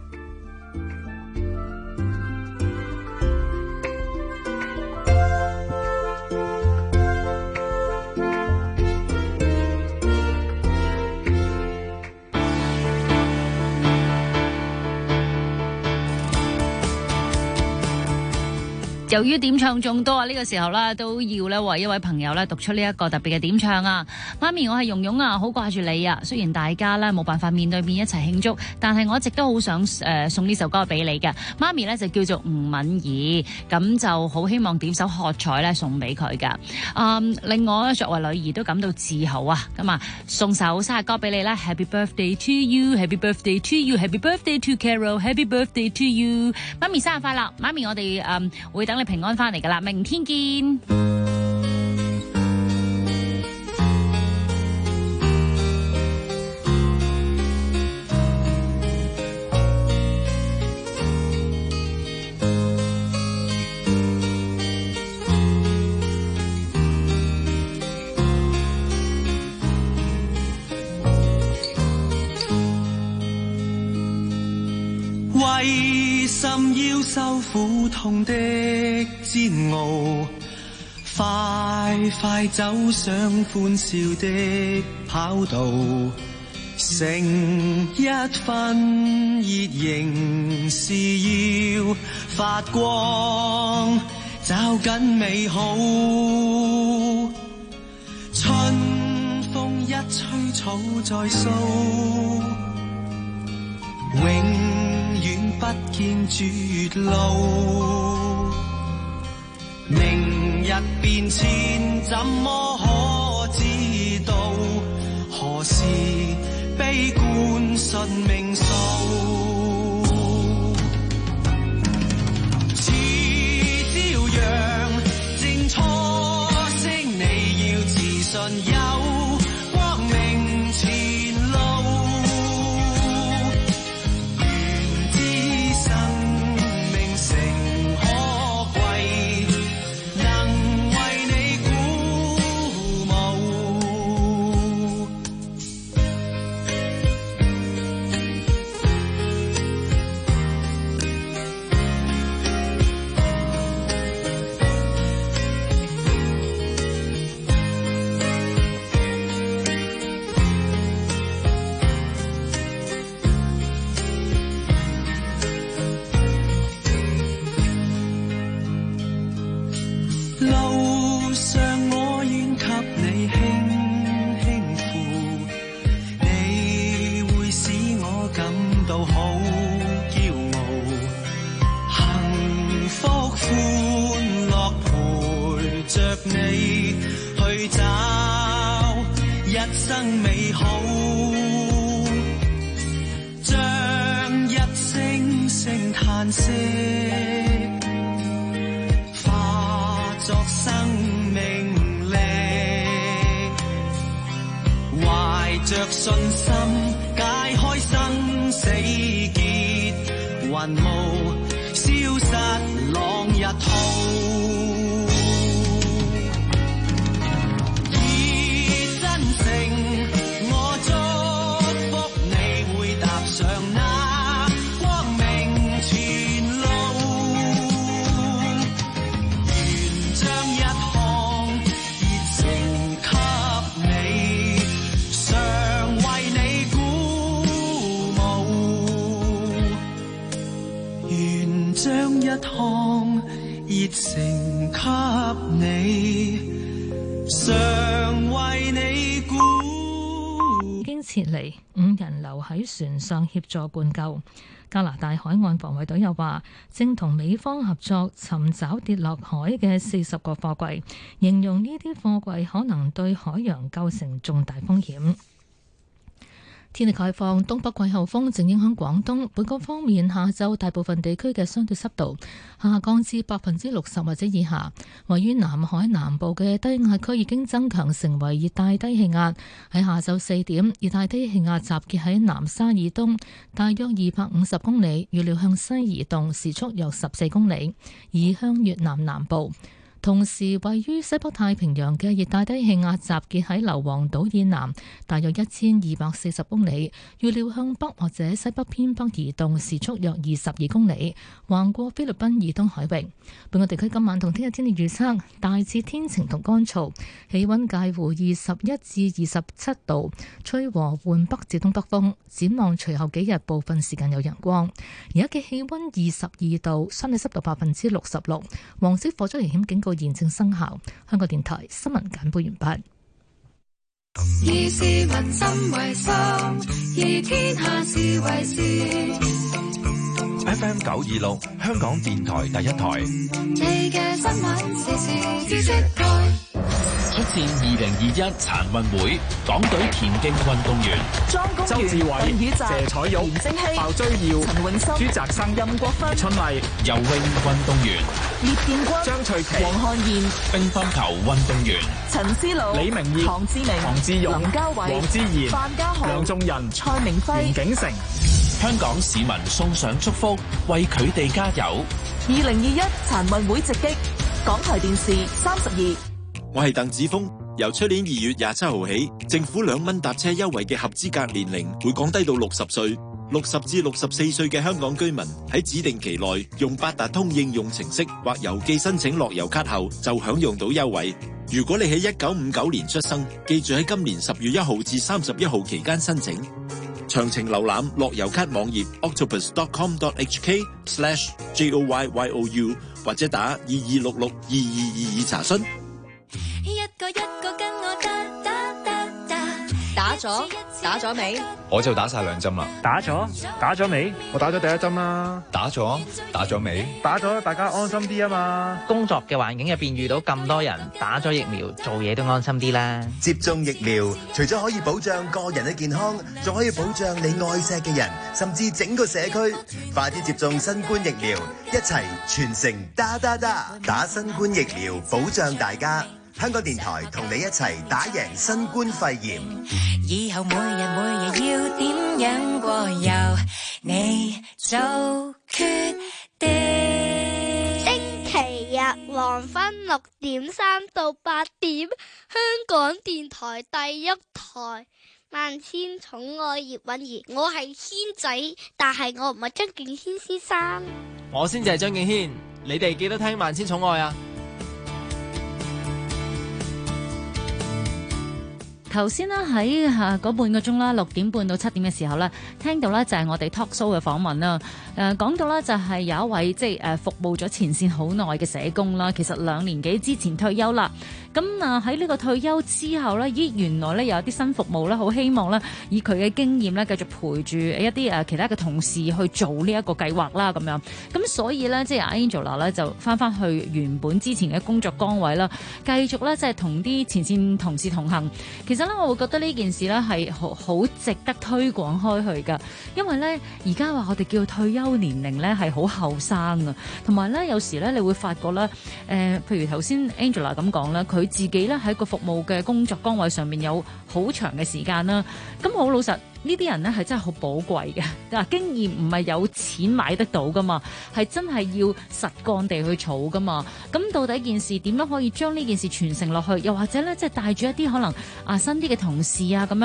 由於點唱眾多啊，呢個時候啦都要咧為一位朋友咧讀出呢一個特別嘅點唱啊！媽咪，我係蓉蓉啊，好掛住你啊！雖然大家咧冇辦法面對面一齊慶祝，但係我一直都好想送呢首歌俾你嘅。媽咪咧就叫做吳敏儀，咁就好希望點首喝彩咧送俾佢噶。另外作為女兒都感到自豪啊！咁啊，送首生日歌俾你啦 Happy birthday to you, Happy birthday to you, Happy birthday to Carol, Happy birthday to you！ 媽咪生日快樂！媽咪我哋會等你平安翻嚟噶啦，明天見。 為甚要受苦痛的煎熬？快快走上歡笑的跑道，成一分熱仍是要發光，找緊美好。春風一吹草再蘇，永遠不見絕路，明日變遷怎麼可知道？何時悲觀信命數？似朝陽正初升，你要自信有光明前路。路上我願給你輕輕扶，你會使我感到好驕傲，幸福歡樂陪着你去找一生美好，將一聲聲嘆息作生命力，懷着信心解開生死結，雲霧消失朗日浩。以真誠我祝福你會踏上那光明前路，將一項熱情給你，常為你鼓舞，願將一趟，熱誠給你，常為你鼓。 已經撤離，5人留喺船上協助灌救。加拿大海岸防衛隊又話，正同美方合作尋找跌落海嘅40個貨櫃，形容呢啲貨櫃可能對海洋構成重大風險。天氣概況，東北季候風正影響廣東。本港方面，下晝大部分地區嘅相對濕度下降至60%或者以下。位於南海南部嘅低壓區已經增強成為熱帶低氣壓。喺下晝4點，熱帶低氣壓集結喺南沙以東大約250公里，預料向西移動，時速約14公里，移向越南南部。同時，位於西北太平洋嘅熱帶低氣壓集結喺硫磺島以南，大約1240公里，預料向北或者西北偏北移動，時速約22公里，橫過菲律賓以東海域。本港地區今晚同聽日天氣預測大致天晴同乾燥，氣溫介乎21至27度，吹和緩北至東北風。展望隨後幾日部分時間有陽光。而家嘅氣溫22度，相對濕度66%，黃色火災危險警告現正生效。香港電台新聞簡報完畢。 以市民心為心，以天下事為事。 FM 926，香港電台第一台。 你嘅新聞時事知識台。 出戰2021殘運會，港隊田徑運動員周志偉、謝彩玉、嚴星希、鮑追耀、陳永森、朱澤生、任國芬、春麗； 游泳運動員聶建軍、張翠琪、黃漢燕； 乒乓球運動員陳思路、李明業、唐志明、唐志勇、林家偉、黃之賢、范家豪、梁仲仁、蔡明輝、袁景成。 香港市民送上祝福，為佢哋加油。 2021殘運會直擊，港台電視32。 我係鄧子峰，由出年2月27號起，政府2蚊搭車優惠嘅合資格年齡會降低到60歲。60至64歲嘅香港居民喺指定期內用八達通應用程式或郵寄申請樂悠卡後，就享用到優惠。如果你喺1959年出生，記住喺今年10月1號至31號期間申請。詳情瀏覽樂悠卡網頁 octopus.com.hk/joyyou 或者打22662222查詢。 一個一個跟我打咗未？ 我就打晒2針啦。 打咗未？ 我打咗第1針啦。打咗未？ 打咗，大家安心啲啊嘛。 工作嘅環境入邊遇到咁多人打咗疫苗，做嘢都安心啲啦。 接種疫苗，除咗可以保障個人嘅健康，仲可以保障你愛錫嘅人，甚至整個社區。快啲接種新冠疫苗，一齊全城打新冠疫苗，保障大家。香港電台同你一齊打贏新冠肺炎。 以後每日要點樣過，由你做決定。 星期日黃昏6點3到8點，香港電台第一台，萬千寵愛葉韻儀。我係軒仔，但係我唔係張敬軒先生。 我先至係張敬軒，你哋記得聽萬千寵愛啊！ 頭先啦喺嗰半個鐘啦，6點半到7點嘅時候咧，聽到咧就係我哋 talk show 嘅訪問啦。講到咧就係有一位即係服務咗前線好耐嘅社工啦，其實2年幾之前退休啦。咁喺呢個退休之後咧，原來咧有啲新服務咧，好希望咧以佢嘅經驗咧繼續陪住一啲其他嘅同事去做呢一個計劃啦，咁樣。咁所以咧即係 Angela 咧就翻去原本之前嘅工作崗位啦，繼續咧即係同啲前線同事同行。其實咧我會覺得呢件事咧係好值得推廣開去㗎，因為咧而家話我哋叫退休年齡咧係好後生啊，同埋咧有時咧你會發覺咧譬如頭先 Angela 咁講啦，佢自己咧喺個服務嘅工作崗位上面有好長嘅時間啦，咁好老實。呢啲人咧係真係好寶貴嘅，嗱經驗唔係有錢買得到噶嘛，係真係要實幹地去儲噶嘛。咁到底件事點樣可以將呢件事傳承落去？又或者咧，即係帶住一啲可能新啲嘅同事啊咁樣，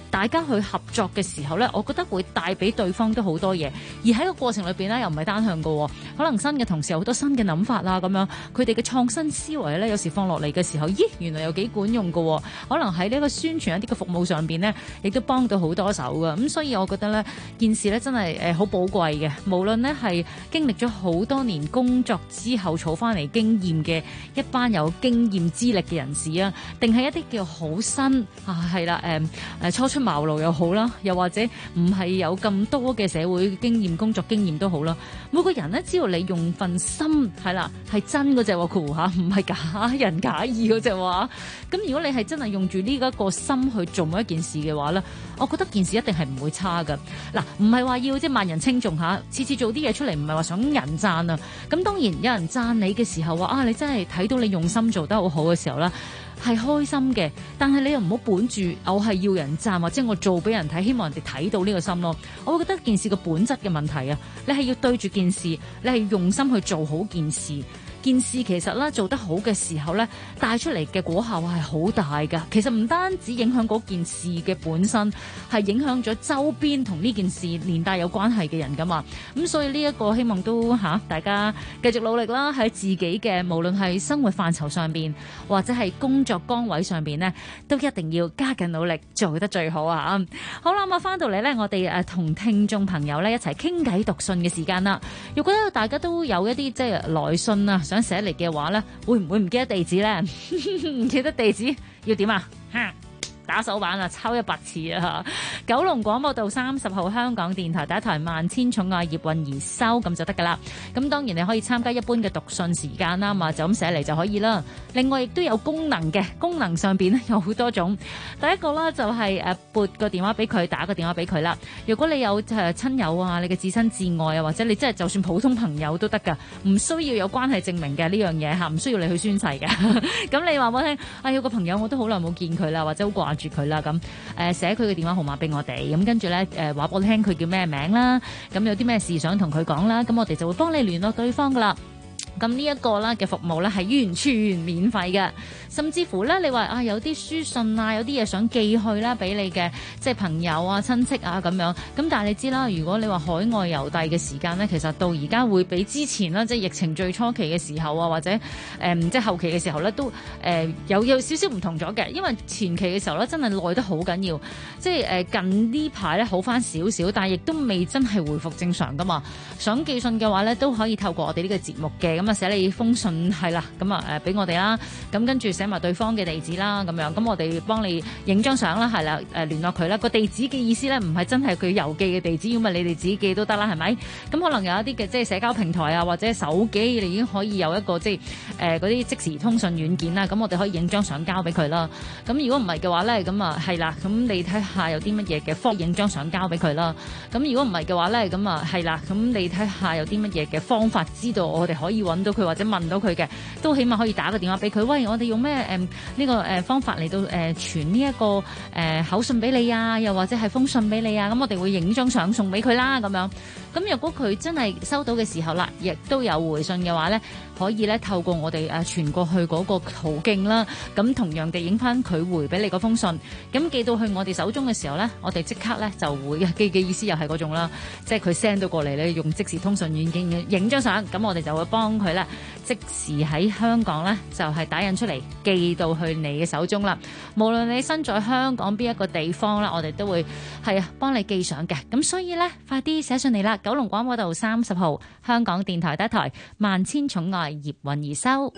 大家去合作嘅時候咧，我覺得會帶俾對方都好多嘢。而喺個過程裏邊咧，又唔係單向嘅，可能新嘅同事有好多新嘅諗法啦，咁樣佢哋嘅創新思維咧，有時放落嚟嘅時候，咦，原來有幾管用嘅，可能喺呢個宣傳一啲嘅服務上邊咧，亦都幫到好多手嘅。咁所以我覺得咧，件事咧真係好寶貴嘅。無論呢係經歷咗好多年工作之後儲翻嚟經驗嘅一班有經驗資歷嘅人士啊，定係一啲叫好新係啦，初出茅廬又好啦，又或者唔係有咁多嘅社會經驗、工作經驗都好啦。每個人呢，只要你用份心係啦，係真嗰隻喎，嚇，唔係假仁假義嗰隻喎。咁如果你係真係用住呢一個心去做每一件事嘅話咧，我覺得件事一定係唔會差㗎。嗱，唔係話要即係萬人稱頌嚇，次次做啲嘢出嚟唔係話想人讚啊。咁當然有人讚你嘅時候話啊，你真係睇到你用心做得好好嘅時候啦，係開心嘅。但係你又唔好本住我係要人讚或者我做俾人睇，希望人哋睇到呢個心咯。我會覺得件事個本質嘅問題啊，你係要對住件事，你係用心去做好件事。件事其實咧做得好嘅時候咧，帶出嚟嘅果效係好大㗎。其實唔單止影響嗰件事嘅本身，係影響咗周邊同呢件事連帶有關係嘅人㗎嘛。咁所以呢一個希望都大家繼續努力啦，喺自己嘅無論係生活範疇上邊，或者係工作崗位上邊呢，都一定要加緊努力，做得最好啊！好啦，咁啊翻到嚟呢，我哋同聽眾朋友呢一齊傾偈讀信嘅時間啦。如果大家都有一啲即係來信啊，想寫嚟嘅話咧，會唔會唔記得地址咧？唔記得地址要點啊？打手板啊，抽100次啊！九龍廣播道30號，香港電台第一台萬千寵愛葉韻儀收咁就得噶啦。咁當然你可以參加一般嘅讀信時間啦，嘛就咁寫嚟就可以啦。另外亦都有功能嘅，功能上邊咧有好多種。第一個啦就係撥個電話俾佢，打個電話俾佢啦。如果你有親友啊，你嘅至親至愛啊，或者你真係就算普通朋友都得噶，唔需要有關係證明嘅呢樣嘢嚇，唔需要你去宣誓嘅。咁你話我聽，有個朋友我都好耐冇見佢啦，或者好掛住佢啦，咁寫佢嘅電話號碼俾我哋，咁跟住咧話俾我聽佢叫咩名啦，咁有啲咩事想同佢講啦，咁我哋就會幫你聯絡對方噶啦。咁呢一個啦嘅服務咧係完全免費嘅，甚至乎咧你話有啲書信啊，有啲嘢想寄去啦俾你嘅即係朋友啊、親戚啊咁樣。咁但係你知啦，如果你話海外郵遞嘅時間咧，其實到而家會比之前啦，即係疫情最初期嘅時候啊，或者即係後期嘅時候咧，都有少少唔同咗嘅。因為前期嘅時候咧，真係耐得好緊要，即係近呢排咧好翻少少，但係亦都未真係回復正常噶嘛。想寄信嘅話咧，都可以透過我哋呢個節目嘅。咁啊寫你封信係啦，咁啊俾我哋啦，咁跟住寫埋對方嘅地址啦，咁樣咁我哋幫你影張相啦，係啦，聯絡佢啦。個地址嘅意思咧，唔係真係佢郵寄嘅地址，咁啊你哋自己寄都得啦，係咪？咁可能有一啲嘅即係社交平台啊，或者手機你已經可以有一個即係嗰啲即時通訊軟件啦，咁我哋可以影張相交俾佢啦。咁如果唔係嘅話咧，咁啊係啦，咁你睇下有啲乜嘢嘅方影張相交俾佢啦。咁如果唔係嘅話咧，咁啊係啦，咁你睇下有啲乜嘢嘅方法知道我哋可以揾到佢或者問到佢嘅，都起碼可以打個電話俾佢。喂，我哋用咩呢個方法嚟到傳呢一個口信俾你啊，又或者係封信俾你啊，咁我哋會影張相送俾佢啦，咁樣。咁若果佢真係收到嘅時候啦，亦都有回信嘅話咧，可以咧透過我哋傳過去嗰個途徑啦，咁同樣地影翻佢回俾你嗰封信，咁寄到去我哋手中嘅時候咧，我哋即刻咧就會寄嘅意思又係嗰種啦，即係佢 send 到過嚟咧，用即時通訊軟件影張相，咁我哋就會幫佢咧即時喺香港咧就係打印出嚟寄到去你嘅手中啦。無論你身在香港邊一個地方啦，我哋都會係幫你寄上嘅。咁所以咧，快啲寫信嚟啦！九龍廣播道30號，香港電台第一台萬千寵愛葉韻儀收。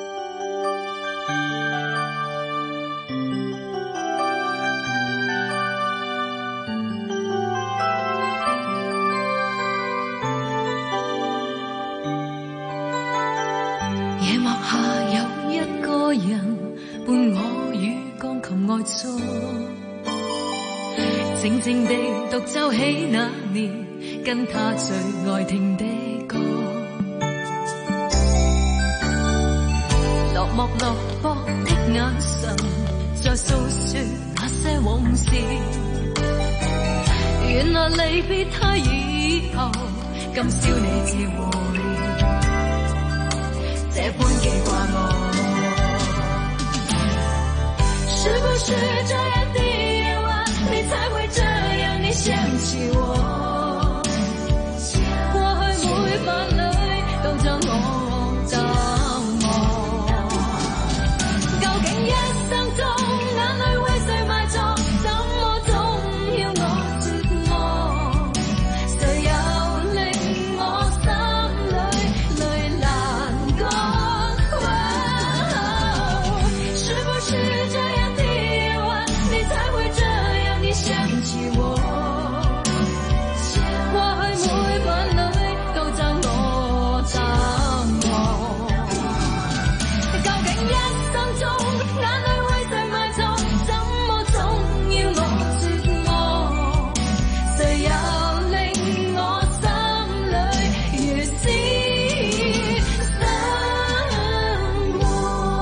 夜幕下有一個人伴我與鋼琴愛訴，靜靜地獨奏起那年跟他最愛聽的歌，落寞落寞的眼神在訴說那些往事，原來離別他以後，今宵你自回，這般記掛我。是不是這樣的夜晚，你才想起我，過去每晚裏都將我折磨。究竟一生中眼淚為誰埋葬？怎麼總要我折磨？誰又令我心裏淚難乾？是不是這樣的夜晚，你才會這樣地想起我？過去每晚裏都將我折磨。究竟一生中眼淚為誰埋藏？怎麼總要我折磨？誰又令我心裏如斯生活？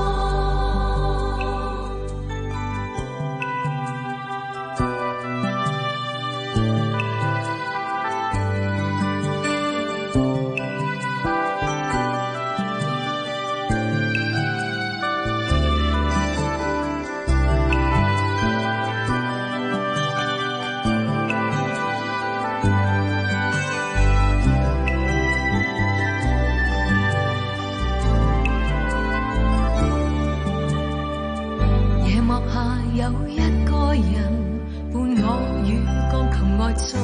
夜幕下有一個人伴我與鋼琴愛坐，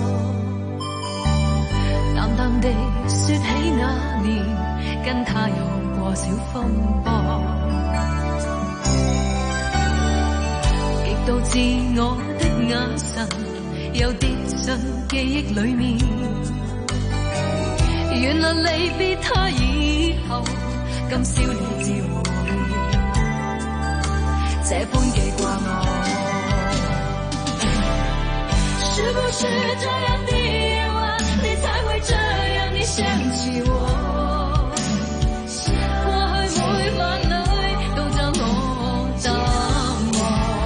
淡淡地說起那年跟他有過小風波，極度自我的眼神又跌進記憶裡面。原來離別他以後，今宵你只會這般記掛我。是不是這樣的夜晚，你才會這樣地想起我？過去每晚裏都將我折磨。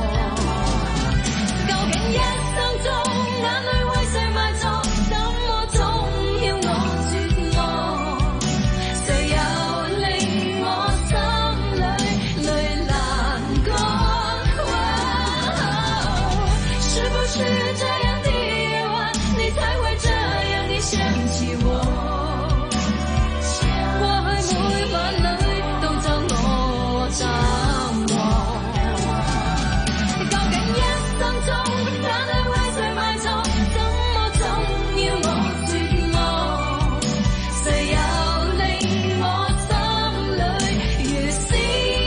究竟一生中眼淚為誰埋藏？怎麼總要我折磨？誰又令我心裏淚難乾？是不是這樣的夜晚，你才會這樣地想起我？過去每晚裏都將我折磨。究竟一生中眼淚為誰埋藏？怎麼總要我折磨？誰又令我心裏如斯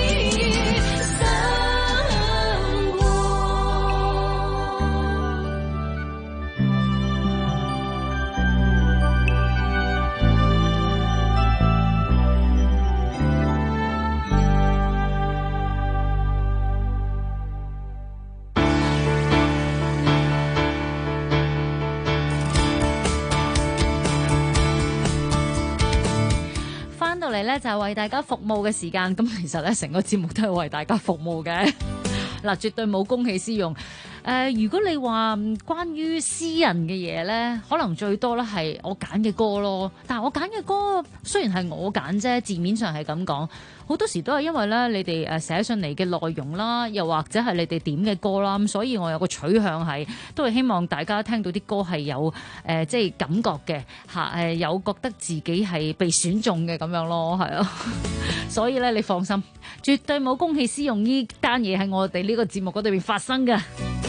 生活？翻到嚟咧就係為大家服務嘅時間，咁其實咧成個節目都係為大家服務嘅。嗱，絕對冇公器私用。如果你話關於私人嘅嘢咧，可能最多咧係我揀嘅歌咯。但係我揀嘅歌雖然係我揀啫，字面上係咁講，好多時都係因為咧你哋寫上嚟嘅內容啦，又或者係你哋點嘅歌啦，咁所以我有個取向係都係希望大家聽到啲歌係有即係感覺嘅嚇，有覺得自己係被選中嘅咁樣咯，係啊。所以咧你放心，絕對冇公器私用，呢單嘢喺我哋呢個節目嗰度邊發生嘅。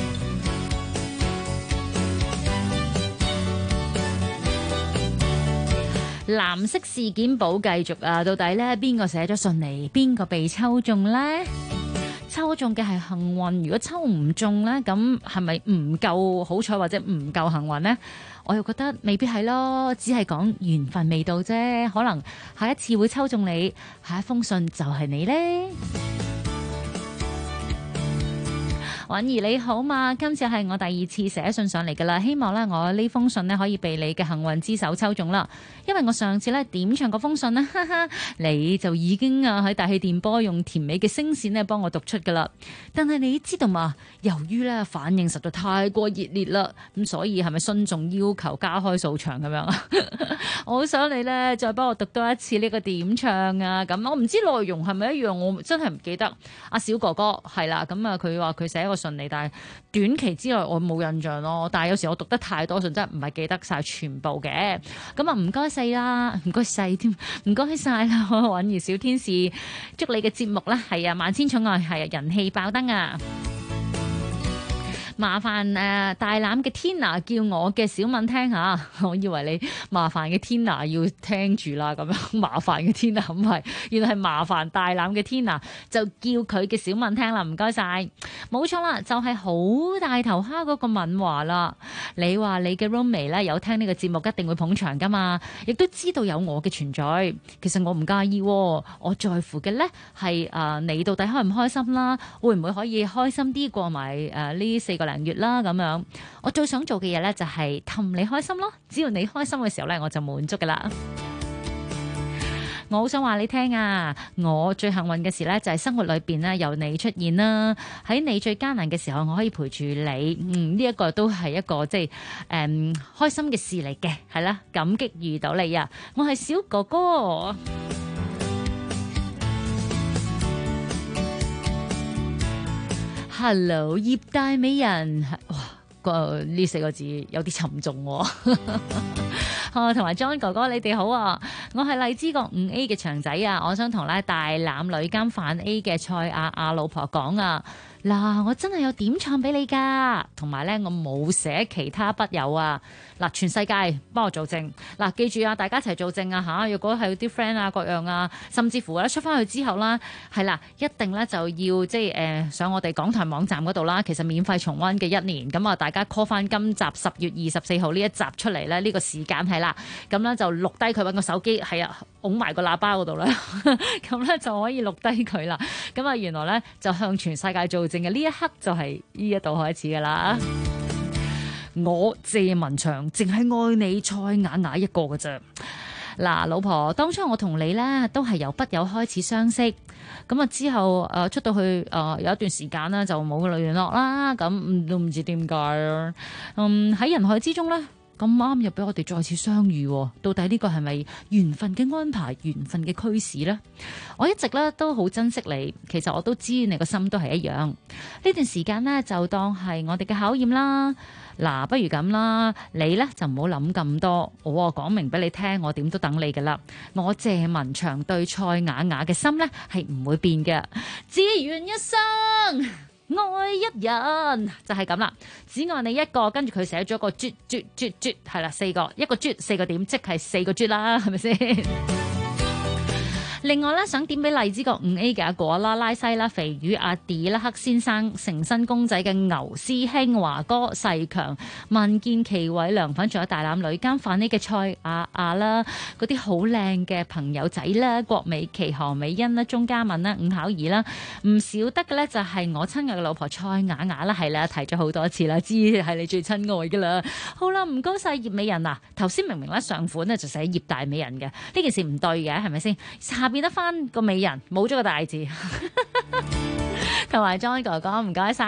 藍色事件簿繼續啊！到底咧邊個寫咗信嚟，邊個被抽中呢？抽中嘅係幸運，如果抽唔中呢，咁係咪唔夠好彩或者唔夠幸運呢？我又覺得未必係咯，只係講緣分未到啫。可能下一次會抽中你，下一封信就係你呢。婉兒你好嘛，今次係我第二次寫信上嚟噶啦，希望咧我呢封信咧可以被你嘅幸運之手抽中啦。因為我上次咧點唱嗰封信呢，哈哈，你就已經喺大氣電波用甜美嘅聲線咧幫我讀出噶啦。但係你知道嘛，由於咧反應實在太過熱烈啦，咁所以係咪慎重要求加開數場咁樣啊？我好想你咧再幫我讀多一次呢個點唱啊！咁我唔知內容係咪一樣，我真係唔記得。阿小哥哥係啦，咁啊佢話佢寫一個信你，但係短期之內我冇印象咯。但係有時我讀得太多信，真係唔係記得晒全部嘅。咁啊，唔該晒啦，唔該晒添，唔該晒啦，韻兒小天使，祝你嘅節目咧係啊萬千寵愛，係啊人氣爆燈啊！麻煩大欖嘅 Tina 叫我嘅小敏聽下，我以為你麻煩嘅 Tina 要聽住啦，咁樣麻煩嘅 Tina 唔係，原來係麻煩大欖嘅 Tina 就叫佢嘅小敏聽啦，唔該晒，冇錯啦，就係好大頭蝦嗰個敏華啦。你話你嘅 roommate 咧有聽呢個節目，一定會捧場噶嘛，亦都知道有我嘅存在。其實我唔介意，我在乎嘅咧係你到底開唔開心啦，會唔會可以開心啲過埋呢4個月啦咁樣，我最想做嘅嘢咧就係氹你開心咯。只要你開心嘅時候咧，我就滿足噶啦。我好想話你聽啊，我最幸運嘅事咧就係生活裏邊咧有你出現啦。喺你最艱難嘅時候，我可以陪住你。呢一個都係一個即係開心嘅事嚟嘅，係啦，感激遇到你啊！我係小哥哥。Hello， 葉大美人，哇！呢4個字有啲沉重喎。同埋 John 哥哥，你哋好啊！我係荔枝角5A 嘅長仔啊，我想同咧大欖女監反 A 嘅蔡亞老婆講啊。嗱，我真係有點唱俾你噶，同埋咧我冇寫其他筆友啊。嗱，全世界幫我做證。嗱，記住啊，大家一齊做證啊嚇！如果係啲 friend 啊各樣啊，甚至乎咧出翻去之後啦，係啦，一定咧就要即係上我哋港台網站嗰度啦。其實免費重溫嘅1年，咁啊大家 call 翻今集10月24號呢一集出嚟咧，呢個時間係啦，咁咧就錄低佢，揾個手機係啊，拱埋個喇叭嗰度啦，咁咧就可以錄低佢啦。咁啊原來咧就向全世界做證嘅呢一刻就係呢一度開始噶啦。我謝文祥淨係愛你蔡雅雅一個㗎啫。嗱，老婆，當初我同你咧都係由筆友開始相識，咁啊之後出到去有一段時間咧就冇聯絡啦，咁都唔知點解。喺人海之中咧咁啱又俾我哋再次相遇，到底呢個係咪緣分嘅安排、緣分嘅驅使呢？我一直咧都好珍惜你，其實我都知你個心都係一樣。呢段時間呢，就當係我哋嘅考驗啦。嗱，不如咁啦，你呢就唔好諗咁多，我講明俾你聽，我點都等你噶啦。我謝文祥對蔡雅雅嘅心呢係唔會變嘅，只願一生愛一人，就係咁啦，只愛你一個。跟住佢寫咗個絕，係啦，4個，一個絕4個點，即係4個絕啦，係咪先？另外咧，想點俾荔枝角5A 嘅阿果啦、拉西啦、肥魚阿 D 啦、黑先生、成身公仔嘅牛師兄、華哥、世強、民建奇偉、良粉，仲有大欖女監飯呢嘅蔡雅雅啦，嗰啲好靚嘅朋友仔啦，郭美琪、何美欣啦、鐘嘉敏啦、伍巧兒啦，唔少得嘅咧就係我親愛嘅老婆蔡雅雅啦，係啦，提咗好多次啦，知係你最親愛噶啦。好啦，唔該晒葉美人啊，頭先明明咧上款咧就寫葉大美人嘅，呢件事唔對嘅，係咪先？變得翻個美人，冇咗個大字，同埋 John 哥哥唔該晒。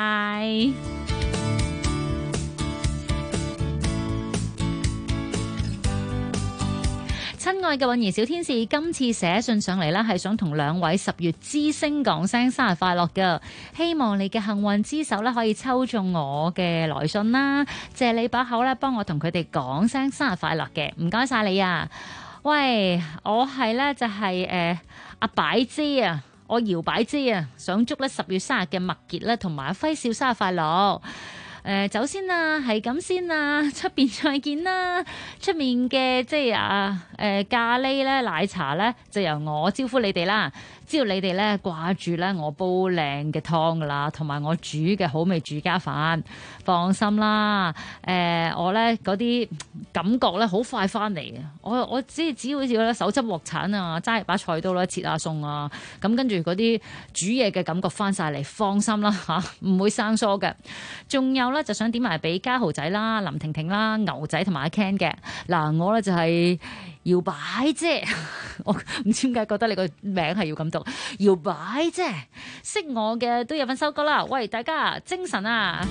親愛嘅韻兒小天使，今次寫信上嚟啦，係想同2位10月之星講聲生日快樂㗎，希望你嘅幸運之手咧可以抽中我嘅來信啦，借你把口咧幫我同佢哋講聲生日快樂嘅，唔該晒你啊！喂，我係咧就係阿擺姐啊，我搖擺姐啊，想祝咧10月生日嘅麥傑咧同埋阿輝少生日快樂。走先啦，係咁先啦，出邊再見啦。出面嘅即係咖喱咧、奶茶咧，就由我招呼你哋啦。只要你哋咧掛住咧我煲靚嘅湯噶啦，同埋我煮嘅好味住家飯，放心啦。我咧嗰啲感覺咧好快翻嚟嘅。我只要咧手執鑊鏟啊，揸住把菜刀啦，切下餸啊，咁跟住嗰啲煮嘢嘅感覺翻晒嚟，放心啦嚇，唔會生疏嘅。仲有咧就想點埋俾家豪仔啦、林婷婷啦、牛仔同埋阿 Ken 嘅。嗱，我咧就係搖擺啫，我唔知點解覺得你個名係要咁讀，搖擺啫，識我嘅都有份收歌啦。喂，大家精神啊！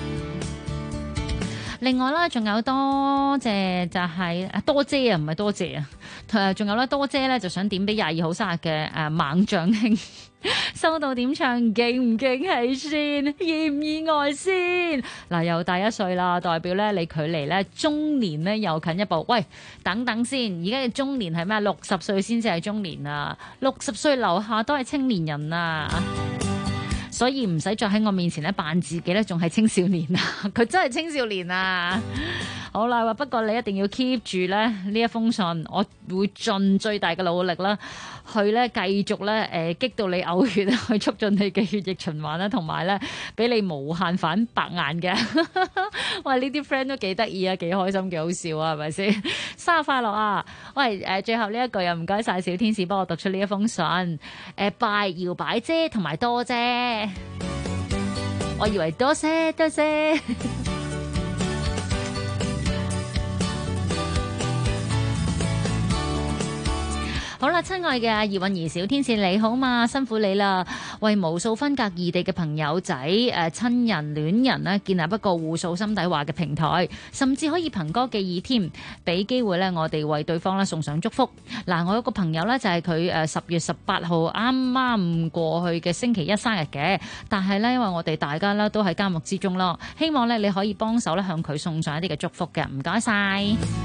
另外啦，仲有多謝就係多謝啊，唔係多謝啊， 仲有咧多姐咧就想點俾22號生日嘅猛將兄。收到點唱驚唔驚喜先，意唔意外先？嗱，又大1歲啦，代表咧你距離咧中年咧又近一步。喂，等等先，而家嘅中年係咩？60歲先至係中年啊，60歲樓下都係青年人啊，所以唔使再喺我面前咧扮自己咧仲係青少年啊，佢真係青少年啊！好啦，不過你一定要 keep 住咧呢一封信，我會盡最大嘅努力啦，去咧繼續咧激到你嘔血，去促進你嘅血液循環啦，同埋咧俾你無限反白眼嘅。喂，呢啲 friend 都幾得意啊，幾開心，幾好笑啊，係咪先？生日快樂啊！喂，最後呢一句又唔該晒小天使幫我讀出呢一封信。拜搖擺姐同埋多姐，我以為多謝多謝。好啦，親愛嘅葉韻儀小天使你好嘛，辛苦你啦，為無數分隔異地嘅朋友仔、親人、戀人呢建立一個互訴心底話嘅平台，甚至可以憑歌寄意添，俾機會呢我哋為對方呢送上祝福。嗱，我有個朋友呢，就係佢10月18號啱啱過去嘅星期一生日嘅，但係呢，因為我哋大家呢都喺監獄之中咯，希望呢你可以幫手呢向佢送上一啲嘅祝福嘅，唔該晒。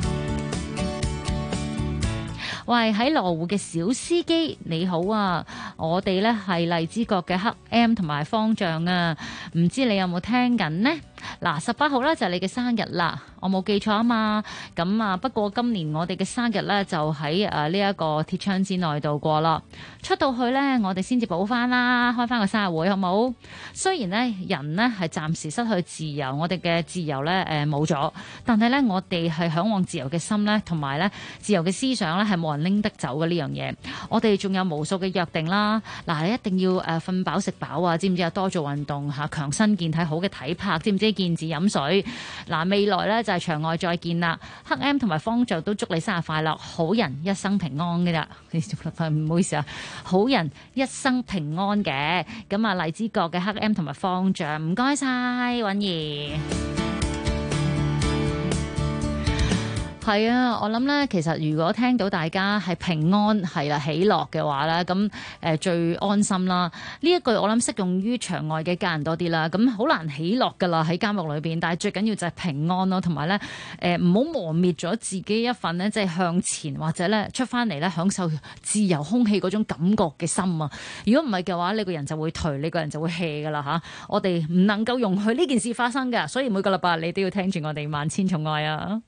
喂，喺羅湖嘅小司機你好啊，我哋呢係荔枝角嘅黑 M 同埋方丈啊，唔知你有冇聽緊呢？嗱，18號呢就係你嘅生日啦，我冇記錯啊嘛。咁啊，不過今年我哋嘅生日呢就喺呢一個鐵窗之內度過啦。出到去呢，我哋先至補翻啦，開翻個生日會好冇？雖然呢人呢係暫時失去自由，我哋嘅自由呢冇咗，但係呢我哋係嚮往自由嘅心呢，同埋呢自由嘅思想呢係冇人拎得走嘅呢樣嘢。我哋仲有無數嘅約定啦。嗱，你一定要瞓飽食飽啊，知唔知啊？多做運動嚇，強身健體，好嘅體魄，知唔知？見字飲水。嗱，未來呢就係場外再見啦。黑 M 同埋方丈都祝你生日快樂，好人一生平安嘅啦。唔好意思啊，好人一生平安嘅。咁啊，荔枝角嘅黑 M 同埋方丈，唔該晒，韻儀。係啊，我諗咧，其實如果聽到大家係平安係啦喜樂嘅話咧，咁最安心啦。呢一句我諗適用於場外嘅家人多啲啦。咁好難喜樂噶啦喺監獄裏邊，但係最緊要就係平安咯，同埋咧唔好磨滅咗自己一份咧即係向前或者咧出翻嚟咧享受自由空氣嗰種感覺嘅心啊。如果唔係嘅話，你個人就會頹，你個人就會 hea 噶啦嚇。我哋唔能夠容許呢件事發生㗎，所以每個禮拜你都要聽住我哋萬千寵愛啊！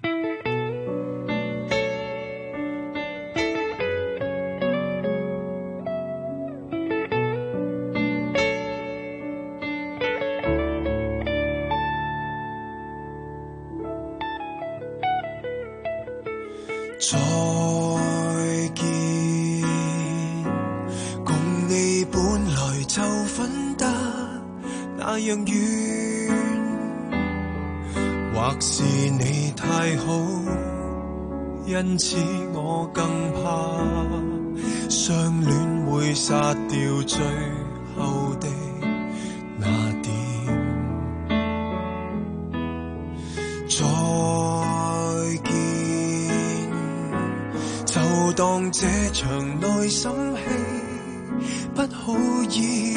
再見，共你本來就分得那樣遠，或是你太好，因此我更怕相戀會殺掉最後的那點。就當這場內心戲不好演，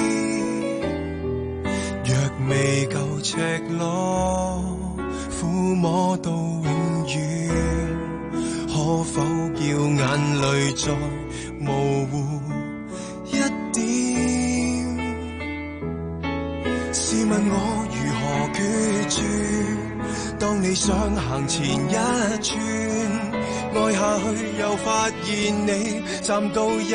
若未夠赤裸，撫摸到永遠，可否叫眼淚再模糊一點？試問我如何決絕？當你想行前一寸，愛下去又發現你站到一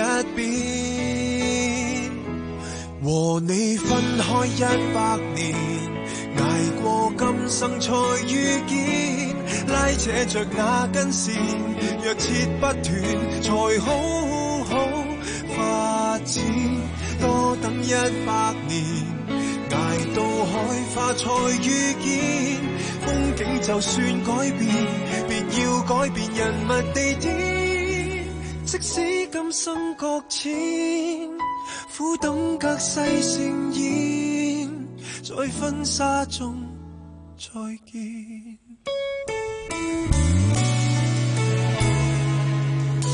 邊，和你分開100年，捱過今生才遇見，拉扯着那根線，若切不斷才好好發展，多等100年，捱到海花才遇見，風景就算改變，別要改變人物地點，即使今生擱淺，苦等隔世盛宴，在婚紗中再見。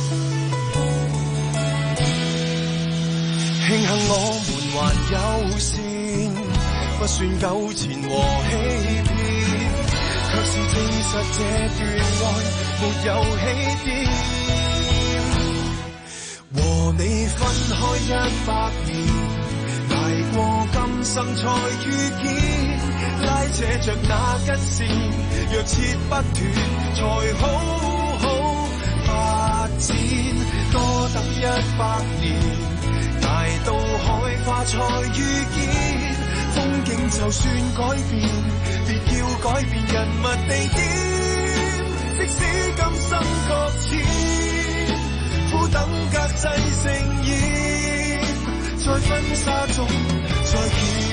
我們還友善，不算糾纏和欺騙，卻是證實這段愛沒有起點。和你分開100年，捱過今生才遇見，拉扯着那根線，若切不斷才好好發展。多等100年，捱到海花才遇見，風景就算改變，別要改變人物地點。即使今生擱淺，苦等隔世盛宴，在婚紗中再見。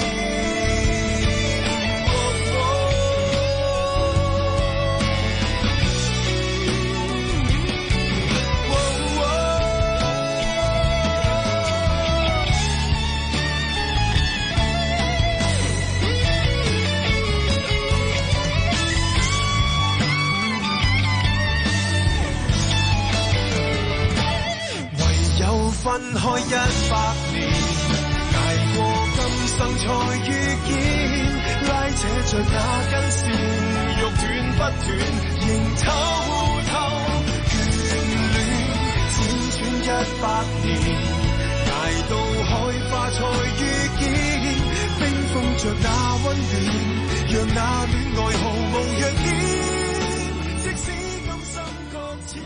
分開100年，捱過今生才遇見，拉扯着那根線，欲斷不斷，仍透透眷戀。輾轉100年，捱到海花才遇見，冰封着那溫暖，讓那戀愛毫無弱點。即使今生擱淺。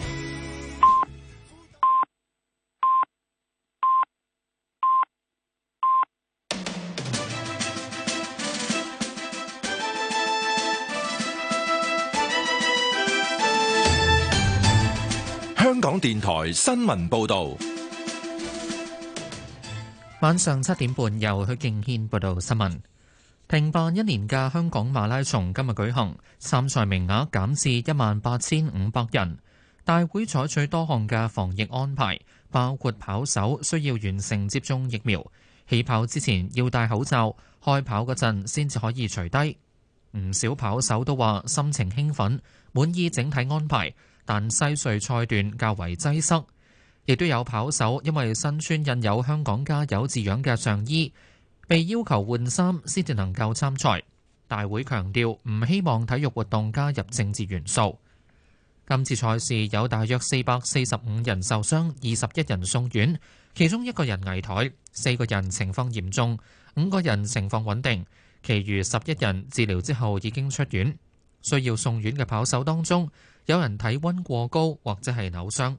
香港電台新聞報導， 晚上7點半由許敬軒報道新聞。停辦1年嘅香港馬拉松今日舉行，參賽名額減至18,500人。大會採取多項嘅防疫安排，包括跑手需要完成接種疫苗，起跑之前要戴口罩，開跑嗰陣先至可以除低。唔少跑手都話心情興奮，滿意整體安排。但西隧賽段較為擠塞，亦都有跑手因為身穿印有香港加油字樣嘅上衣，被要求換衫先至能夠參賽。大會強調唔希望體育活動加入政治元素。今次賽事有大約445人受傷，21人送院，其中1個人危殆，4個人情況嚴重，5個人情況穩定，其餘11人治療之後已經出院。需要送院嘅跑手當中，有人體溫過高或者係扭傷。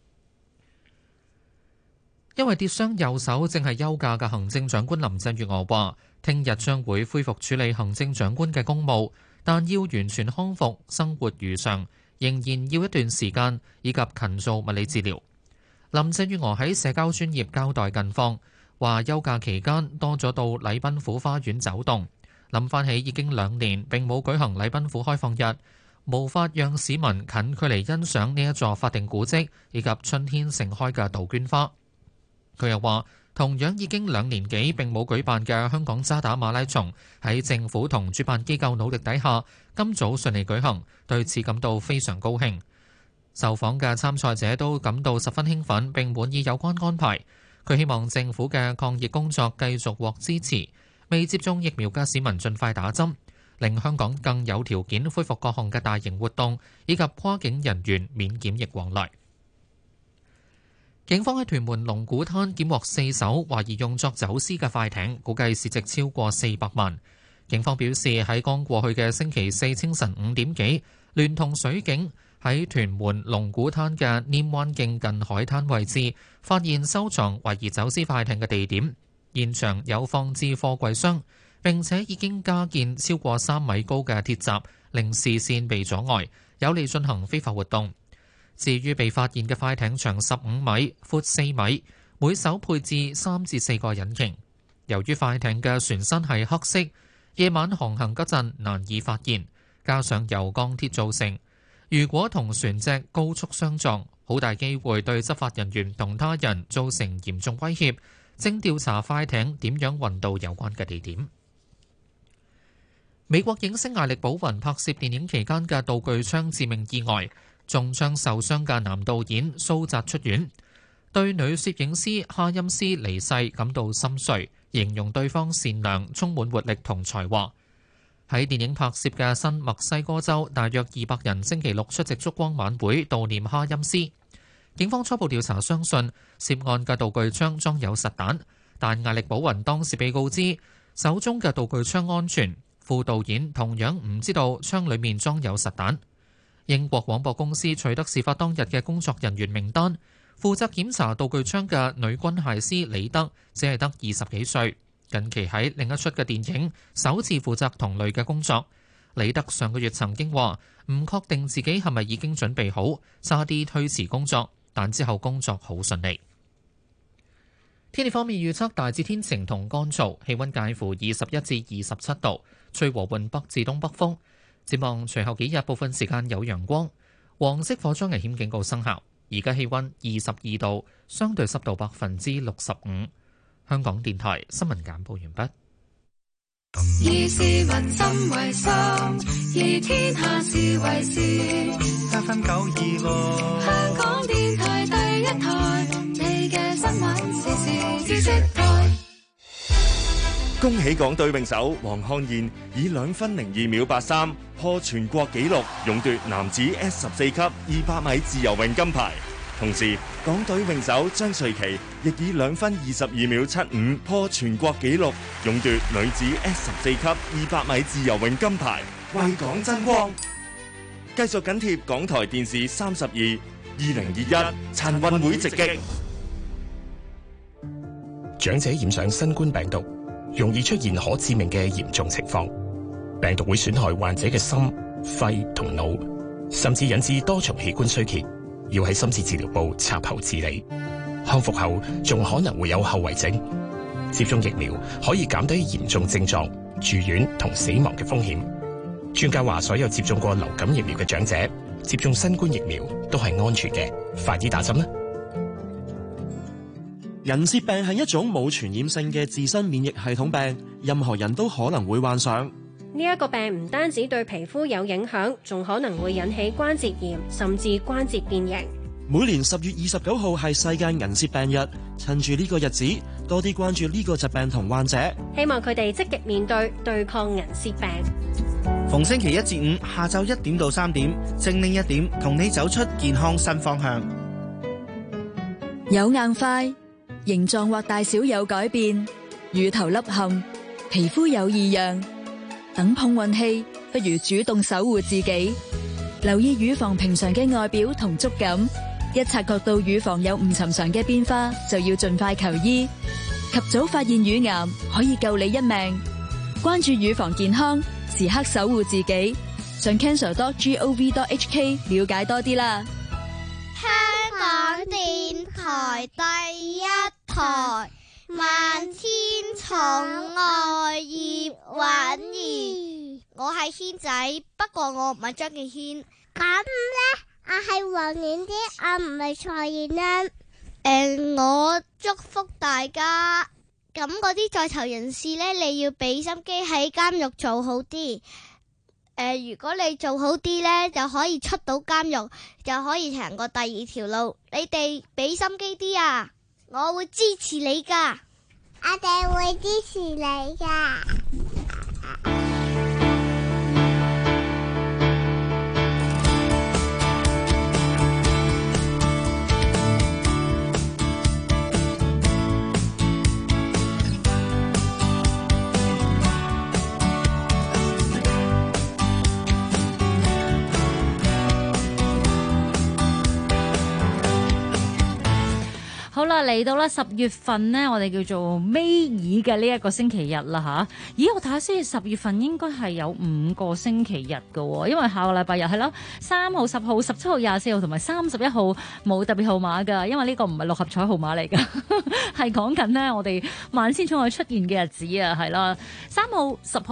因為跌傷右手正係休假嘅行政長官林鄭月娥話，聽日將會恢復處理行政長官嘅公務，但要完全康復、生活如常，仍然要一段時間，以及勤做物理治療。林鄭月娥喺社交專頁交代近況，話休假期間多咗到禮賓府花園走動，諗翻起已經2年並冇舉行禮賓府開放日，無法讓市民近距離欣賞呢一座法定古蹟以及春天盛開嘅杜鵑花。佢又話，同樣已經2年幾並冇舉辦嘅香港渣打馬拉松，喺政府同主辦機構努力底下，今早順利舉行，對此感到非常高興。受訪嘅參賽者都感到十分興奮並滿意有關安排。佢希望政府嘅抗疫工作繼續獲支持，未接種疫苗嘅市民盡快打針，令香港更有條件恢復各項嘅大型活動，以及跨境人員免檢疫往來。警方喺屯門龍鼓灘檢獲4艘懷疑用作走私嘅快艇，估計市值超過400萬。警方表示，喺剛過去嘅星期4清晨5點幾，聯同水警喺屯門龍鼓灘嘅稔灣徑近海灘位置，發現收藏懷疑走私快艇嘅地點，現場有放置貨櫃箱，並且已經加建超過3米高嘅鐵閘，令視線被阻礙，有利進行非法活動。至於被發現嘅快艇長15米、闊4米，每艘配置3至4個引擎。由於快艇嘅船身係黑色，夜晚航行嗰陣難以發現，加上由鋼鐵造成，如果同船隻高速相撞，好大機會對執法人員同他人造成嚴重威脅。正調查快艇點樣運到有關嘅地點。美國影星艾力保雲拍攝電影期間嘅道具槍致命意外，中槍受傷嘅男導演蘇澤出院。 對女攝影師哈欽斯離世感到心碎，形容對方善良、充滿活力同才華。喺電影拍攝嘅新墨西哥州，大約200人星期六出席燭光晚會悼念哈欽斯。警方初步調查相信涉案嘅道具槍裝有實彈，但艾力保雲當時被告知手中嘅道具槍安全，副導演同樣唔知道槍裡面裝有實彈。英國廣播公司取得事發當日嘅工作人員名單，負責檢查道具槍嘅女軍械師李德只係得20幾歲，近期喺另一出嘅電影首次負責同類嘅工作。李德上個月曾經話唔確定自己係咪已經準備好，差啲推遲工作，但之後工作好順利。天氣方面預測大致天晴同乾燥，氣溫介乎21至27度，吹和緩北至東北風。展望隨後幾日部分時間有陽光。黃色火災危險警告生效。而家氣溫22度，相對濕度65%。香港電台新聞簡報完畢。 以市民心為心，以天下事為事。FM926，香港電台第一台，你嘅新聞時事知識台。 恭喜港隊泳手黃漢燕以2分02秒83破全國紀錄，勇奪男子 S14級200米自由泳金牌。同時，港隊泳手張瑞琪亦以2分22秒75破全國紀錄，勇奪女子 S14級200米自由泳金牌，為港爭光。繼續緊貼港台電視32 2021殘運會直擊。 長者染上新冠病毒，容易出現可致命嘅嚴重情況，病毒會損害患者嘅心、肺同腦，甚至引致多重器官衰竭，要喺深切治療部插喉治理。康復後仲可能會有後遺症。接種疫苗可以減低嚴重症狀、住院同死亡嘅風險。專家話，所有接種過流感疫苗嘅長者接種新冠疫苗都係安全嘅，快啲打針啦！ 人舌病係一種冇傳染性嘅自身免疫系統病，任何人都可能會患上。 呢一個病唔單止對皮膚有影響，仲可能會引起關節炎，甚至關節變形。 每年10月29號係世界銀舌病日，趁住呢個日子，多啲關注呢個疾病同患者， 希望佢哋積極面對，對抗銀舌病。 逢星期1至5下晝1點到3點，精靈1點，同你走出健康新方向。 有硬塊，形狀或大小有改變，乳頭凹陷，皮膚有異樣，等碰運氣，不如主動守護自己。留意乳房平常嘅外表同觸感，一察覺到乳房有唔尋常嘅變化，就要盡快求醫。及早發現乳癌，可以救你一命。關注乳房健康，時刻守護自己。上 cancer.gov.hk 了解多啲啦。 香港電台第一台，萬千寵愛葉韻儀。我係軒仔，不過我唔係張敬軒。咁呢，我係黃婉之，我唔係蔡燕欣。我祝福大家。咁嗰啲在囚人士呢，你要俾心機喺監獄做好啲。如果你做好啲呢，就可以出到監獄，就可以行過第2條路。你哋俾心機啲啊！我會支持你噶，我哋會支持你噶。 好啦，嚟到啦10月份呢，我哋叫做尾二嘅呢一個星期日啦吓。咦，我睇下先，10月份應該係有5個星期日㗎，因為下個禮拜日係啦，3號、10號、17號、24號同埋31號冇特別號碼㗎，因為呢個唔係6合彩號碼嚟㗎，係講緊呢我哋萬千寵愛出現嘅日子啊，係啦，3號、10號、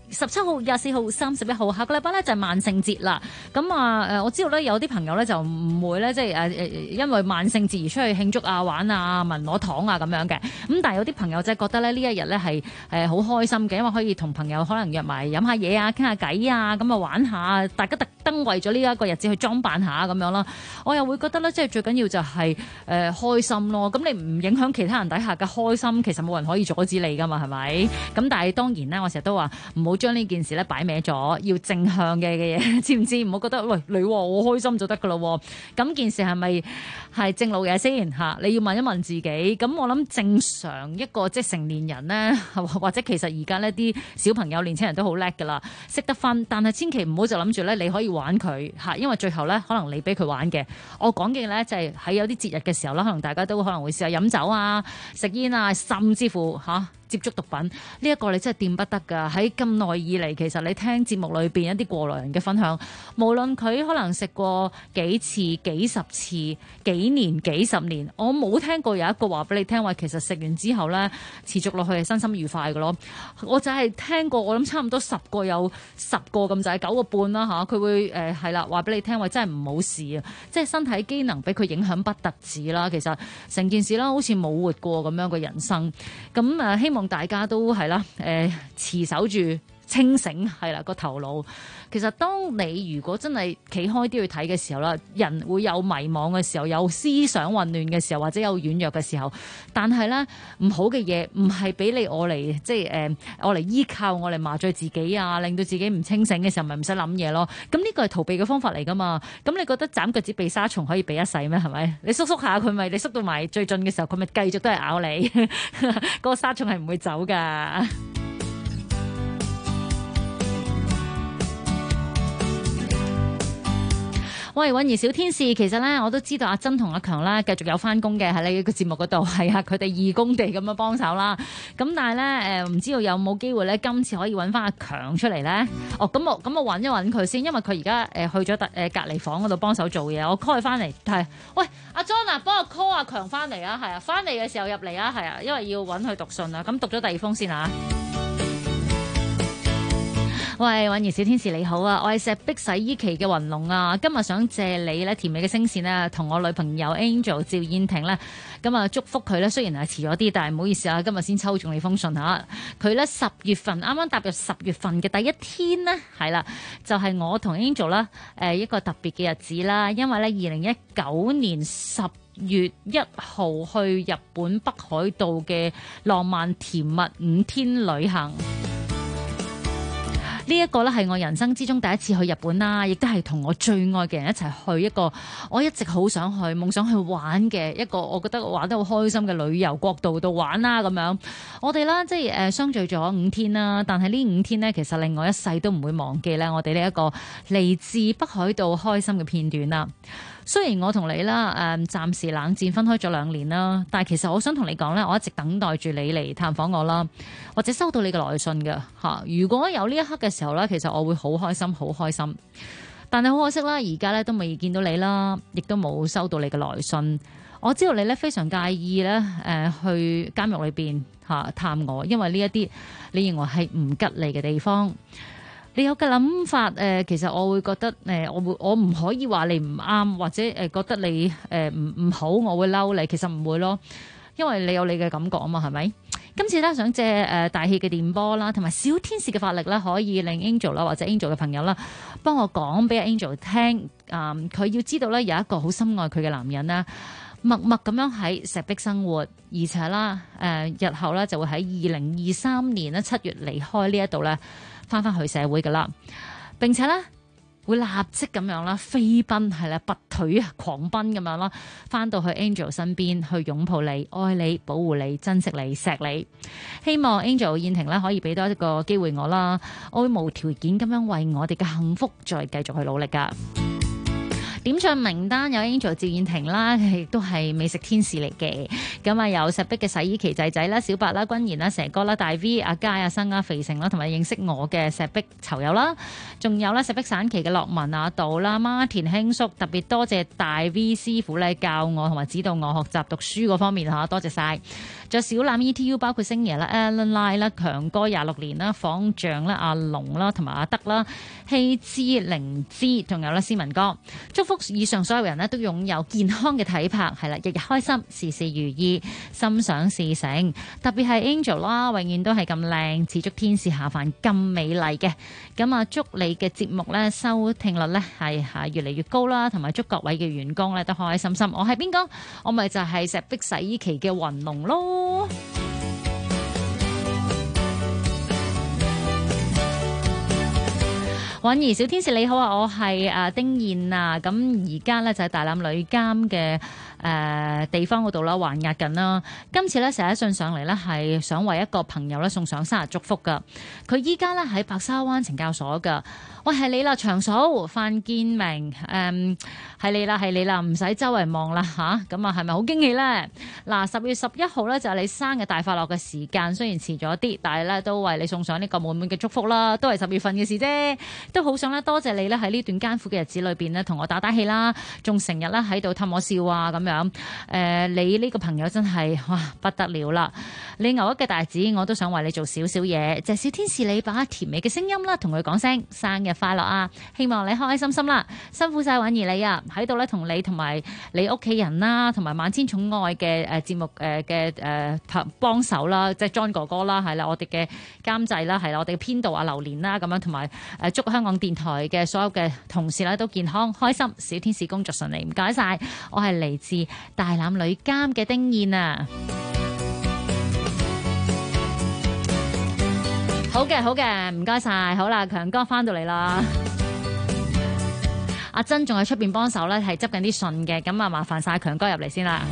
17號、24號、31號，下個禮拜咧就係萬聖節啦。咁啊我知道咧有啲朋友咧就唔會咧即係因為萬聖節而出去慶祝啊、玩啊、聞攞糖啊咁樣嘅。咁但係有啲朋友就係覺得咧呢一日咧係好開心嘅，因為可以同朋友可能約埋飲下嘢啊、傾下偈啊，咁啊玩下，大家特登為咗呢一個日子去裝扮下咁樣啦。我又會覺得咧，即係最緊要就係開心咯。咁你唔影響其他人底下嘅開心，其實冇人可以阻止你噶嘛，係咪？咁但係當然咧，我成日都話唔好將呢件事咧擺歪咗，要正向嘅嘢，知唔知？唔好覺得喂你我開心就得噶咯。咁件事係咪係正路嘅先嚇？你要問一問自己。咁我諗正常一個即係成年人咧，或者其實而家呢啲小朋友、年輕人都好叻噶啦，識得分。但係千祈唔好就諗住咧，你可以玩佢嚇，因為最後咧可能你俾佢玩嘅。我講嘅咧就係喺有啲節日嘅時候啦，可能大家都可能會試下飲酒啊、食煙啊，甚至乎接觸毒品呢一個你真係掂不得㗎。喺咁耐以嚟，其實你聽節目裏邊一啲過來人嘅分享，無論佢可能食過幾次、幾十次、幾年、幾十年，我冇聽過有一個話俾你聽話，其實食完之後咧持續落去係身心愉快嘅咯。我就係聽過，我諗差唔多10個有10個咁就係9個半啦嚇。佢會係啦話俾你聽話，真係唔好事啊！即係身體機能俾佢影響不特止啦。其實成件事啦，好似冇活過咁樣嘅人生。咁希望大家都係啦，持守住清醒係啦個頭腦。其實當你如果真係企開啲去睇嘅時候啦，人會有迷茫嘅時候，有思想混亂嘅時候，或者有軟弱嘅時候。但係咧唔好嘅嘢唔係俾你我嚟即係我嚟依靠我嚟麻醉自己啊，令到自己唔清醒嘅時候咪唔使諗嘢咯。咁呢個係逃避嘅方法嚟噶嘛。咁你覺得斬腳趾避沙蟲可以避一世咩？係咪？你縮下佢咪你縮到埋最盡嘅時候，佢咪繼續都係咬你。嗰個沙蟲係唔會走噶。喂，韻兒小天使，其實咧我都知道阿珍同阿強啦，繼續有翻工嘅喺呢個節目嗰度，係啊，佢哋義工地咁樣幫手啦。咁但係咧唔知道有冇機會咧，今次可以揾翻阿強出嚟咧？哦，咁我揾一揾佢先，因為佢而家去咗隔離房嗰度幫手做嘢，我 call 佢翻嚟。係，喂，阿 John 啊，幫我 call 阿強翻嚟啊，係啊，翻嚟嘅時候入嚟啊，係啊，因為要揾佢讀信啊，咁讀咗第二封先啊。喂，韻兒小天使你好啊，我係石壁洗衣旗嘅雲龍啊，今日想借你咧甜美嘅聲線咧，同我女朋友 Angel 趙燕婷咧，咁啊祝福佢咧，雖然係遲咗啲，但係唔好意思啊，今日先抽中你封信嚇。佢咧10月份啱啱踏入10月份嘅第一天呢，係啦，就係我同 Angel 啦一個特別嘅日子啦，因為咧2019年10月1號去日本北海道嘅浪漫甜蜜5天旅行。呢一個咧係我人生之中第一次去日本啦，亦都係同我最愛嘅人一齊去一個我一直好想去、夢想去玩嘅一個，我覺得玩得好開心嘅旅遊國度度玩啦咁樣。我哋啦即係相聚咗5天啦，但係呢5天呢，其實令我一世都唔會忘記咧，我哋呢一個嚟自北海道開心嘅片段啦。雖然我同你啦暫時冷戰分開咗2年啦，但係其實我想同你講咧，我一直等待住你嚟探訪我啦，或者收到你嘅來信嘅嚇。如果有呢一刻嘅時候咧，其實我會好開心，好開心。但係好可惜啦，而家咧都未見到你啦，亦都冇收到你嘅來信。我知道你咧非常介意咧去監獄裏邊探我，因為呢一啲你認為係唔吉利嘅地方。你有嘅諗法其實我會覺得我唔可以話你唔啱，或者覺得你唔好，我會嬲你。其實唔會咯，因為你有你嘅感覺啊嘛，係咪？今次咧想借大氣嘅電波啦，同埋小天使嘅法力啦，可以令 Angel 啦或者 Angel 嘅朋友啦，幫我講俾 Angel 聽。佢要知道咧有一個好深愛佢嘅男人啦，默默咁樣喺石壁生活，而且啦日後咧就會喺2023年咧7月離開呢一度咧，翻去社會噶啦，並且咧會立即咁樣啦，飛奔係啦，拔腿狂奔咁樣啦，翻到去 Angel 身邊去擁抱你、愛你、保護你、珍惜你、錫你。希望 Angel 燕婷咧可以俾多一個機會我啦，我會無條件咁樣為我哋嘅幸福再繼續去努力噶。 點唱名單有 Angel 趙燕婷啦，亦都係美食天使嚟嘅。咁啊有石壁嘅洗衣旗仔仔啦、小白啦、君賢啦、蛇哥啦、大 V、阿佳、阿生、阿肥成啦，同埋認識我嘅石壁囚友啦，仲有咧石壁散旗嘅樂文阿道啦、孖田興叔，特別多謝大 V 師傅咧教我同埋指導我學習讀書嗰方面嚇，多謝晒。仲有小欖 ETU 包括星爺啦、Alan Lai 啦、強哥26年啦、方丈啦、阿龍啦同埋阿德啦、希之靈芝，仲有啦斯文哥，祝福以上所有人呢都擁有健康嘅體魄，係啦，日日開心，事事如意，心想事成。特別係 Angel 啦，永遠都係咁靚，似足天使下凡咁美麗嘅。咁啊，祝你嘅節目呢收聽率呢係越嚟越高啦，同埋祝各位嘅員工呢都開開心心。我係邊個？我咪就係石壁洗衣旗嘅雲龍咯。韻兒小天使你好啊，我係丁燕啊，咁而家咧就係大欖女監嘅地方嗰度啦，還押緊啦。今次咧寫信上嚟咧係想為一個朋友咧送上生日祝福噶，佢依家咧喺白沙灣懲教所噶。喂，係你啦，長嫂范建明，係你啦，係你啦，唔使周圍望啦吓，咁啊係咪好驚喜咧？嗱，10月11號咧就係你生日大快樂嘅時間，雖然遲咗啲，但係咧都為你送上呢個滿滿嘅祝福啦，都係10月份嘅事啫，都好想咧多謝你咧喺呢段艱苦嘅日子裏邊咧同我打打氣啦，仲成日咧喺度氹我笑啊咁樣，你呢個朋友真係哇不得了啦！你牛一嘅大子，我都想為你做少少嘢，就係小天使你把甜美嘅聲音啦，同佢講聲生日快樂啊！希望你開開心心啦，辛苦晒韻兒你啊，喺度咧同你同埋你屋企人啦，同埋萬千寵愛嘅節目嘅幫手啦，即係 John 哥哥啦，係啦，我哋嘅監製啦，係啦，我哋嘅編導啊榴蓮啦，咁樣同埋祝香港電台嘅所有嘅同事咧都健康開心，小天使工作順利，唔該晒，我係嚟自大欖女監嘅丁燕啊！好嘅，好嘅，唔該晒。好啦，強哥翻到嚟啦。阿珍仲喺出邊幫手咧，係執緊啲信嘅，咁啊麻煩晒強哥入嚟先啦。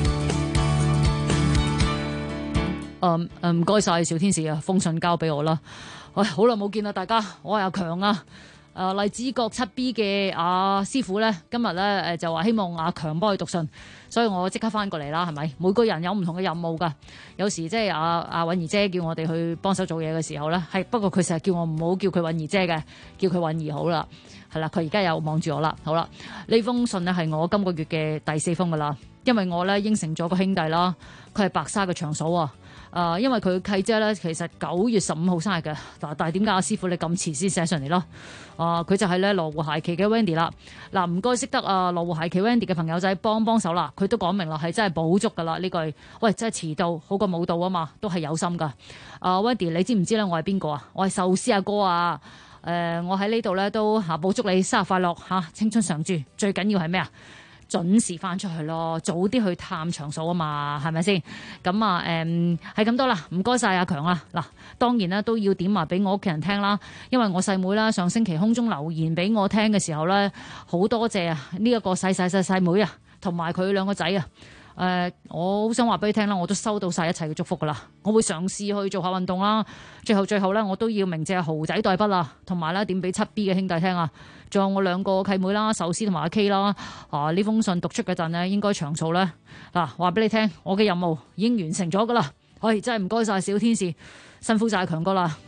唔該晒小天使啊，封信交俾我啦。喂，好耐冇見啦，大家，我係阿強啊。荔枝角7B 嘅阿師傅咧，今日咧就話希望阿強幫佢讀信，所以我即刻翻過嚟啦，係咪？每個人有唔同嘅任務㗎，有時即係阿韻兒姐叫我哋去幫手做嘢嘅時候咧，係不過佢成日叫我唔好叫佢韻兒姐嘅，叫佢韻兒好啦，係啦，佢而家又望住我啦，好啦，呢封信咧係我今個月嘅第4封㗎啦，因為我咧應承咗個兄弟啦，佢係白沙嘅長嫂啊。因為佢契姐咧，其實9月15號生日嘅，但係點解阿師傅你咁遲先寫上嚟咯？佢就係咧羅湖鞋旗嘅 Wendy 啦。嗱，唔該識得羅湖鞋旗 Wendy 嘅朋友仔幫手啦。佢都講明啦，係真係補足噶啦呢句。喂，真係遲到好過冇到啊嘛，都係有心噶。Wendy，你知唔知咧？我係邊個啊？我係壽司阿哥啊！我喺呢度咧都補祝你生日快樂嚇，青春常駐。最緊要係咩啊？準時翻出去咯，早啲去探長嫂啊嘛，係咪先？咁啊，係咁多啦，唔該晒阿強啊！嗱，當然啦，都要點埋俾我屋企人聽啦，因為我細妹啦，上星期空中留言俾我聽嘅時候咧，好多謝啊呢一個細妹啊，同埋佢兩個仔啊。我好想話俾你聽啦，我都收到晒一切嘅祝福噶啦，我會嘗試去做下運動啦。最後咧，我都要鳴謝豪仔代筆啦，同埋咧點俾7B 嘅兄弟聽啊，仲有我兩個契妹啦，壽司同埋阿 K 啦。呢封信讀出嗰陣呢，應該長數咧嗱，話俾你聽，我嘅任務已經完成咗噶啦。真係唔該晒小天使，辛苦晒強哥啦。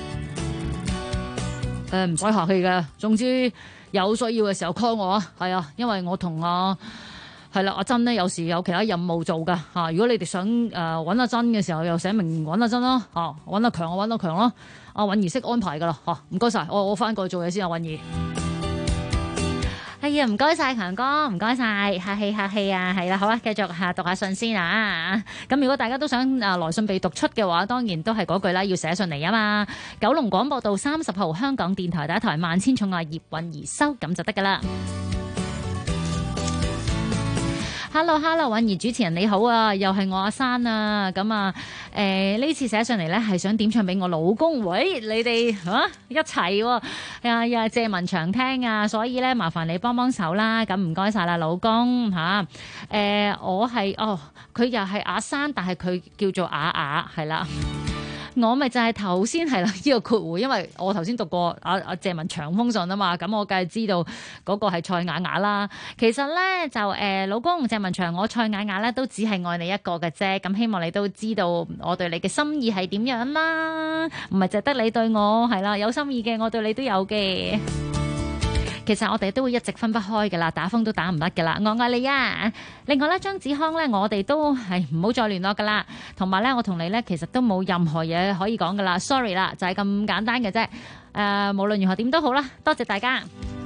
唔使客氣嘅，總之有需要嘅時候 call 我啊。係啊，因為我同係啦，阿珍呢有時有其他任務做噶嚇。如果你哋想揾阿珍嘅時候，又寫明揾阿珍啦嚇，揾阿強我揾阿強咯。阿韻兒識安排噶啦嚇，唔該晒，我翻過去做嘢先啊，韻兒。係啊，唔該晒強哥，唔該晒，客氣啊，係啦，好啊，繼續讀下信先啊。咁如果大家都想來信被讀出嘅話，當然都係嗰句啦，要寫信嚟啊嘛。九龍廣播道30號香港電台第一台萬千寵愛葉韻兒收，咁就得噶啦。Hello， 韻兒主持人你好啊，又係我阿珊啊，咁呢次寫上嚟咧係想點唱俾我老公，喂，你哋一齊喎，又係謝文祥聽啊，所以咧麻煩你幫手啦，咁唔該晒啦，老公嚇，我係佢又係阿珊，但係佢叫做雅雅係啦。 我咪就係頭先係啦，呢個括弧，因為我頭先讀過阿謝文長封信啊嘛，咁我梗係知道嗰個係蔡雅雅啦。其實咧就老公謝文長，我蔡雅雅咧都只係愛你一個嘅啫，咁希望你都知道我對你嘅心意係點樣啦，唔係淨得你對我係啦，有心意嘅我對你都有嘅。其實我哋都會一直分不開噶啦，打風都打唔甩噶啦，我愛你啊！另外咧，張子康咧，我哋都係唔好再聯絡噶啦，同埋咧，我同你咧其實都冇任何嘢可以講噶啦 ，sorry 啦，就係咁簡單嘅啫。無論如何點都好啦，多謝大家。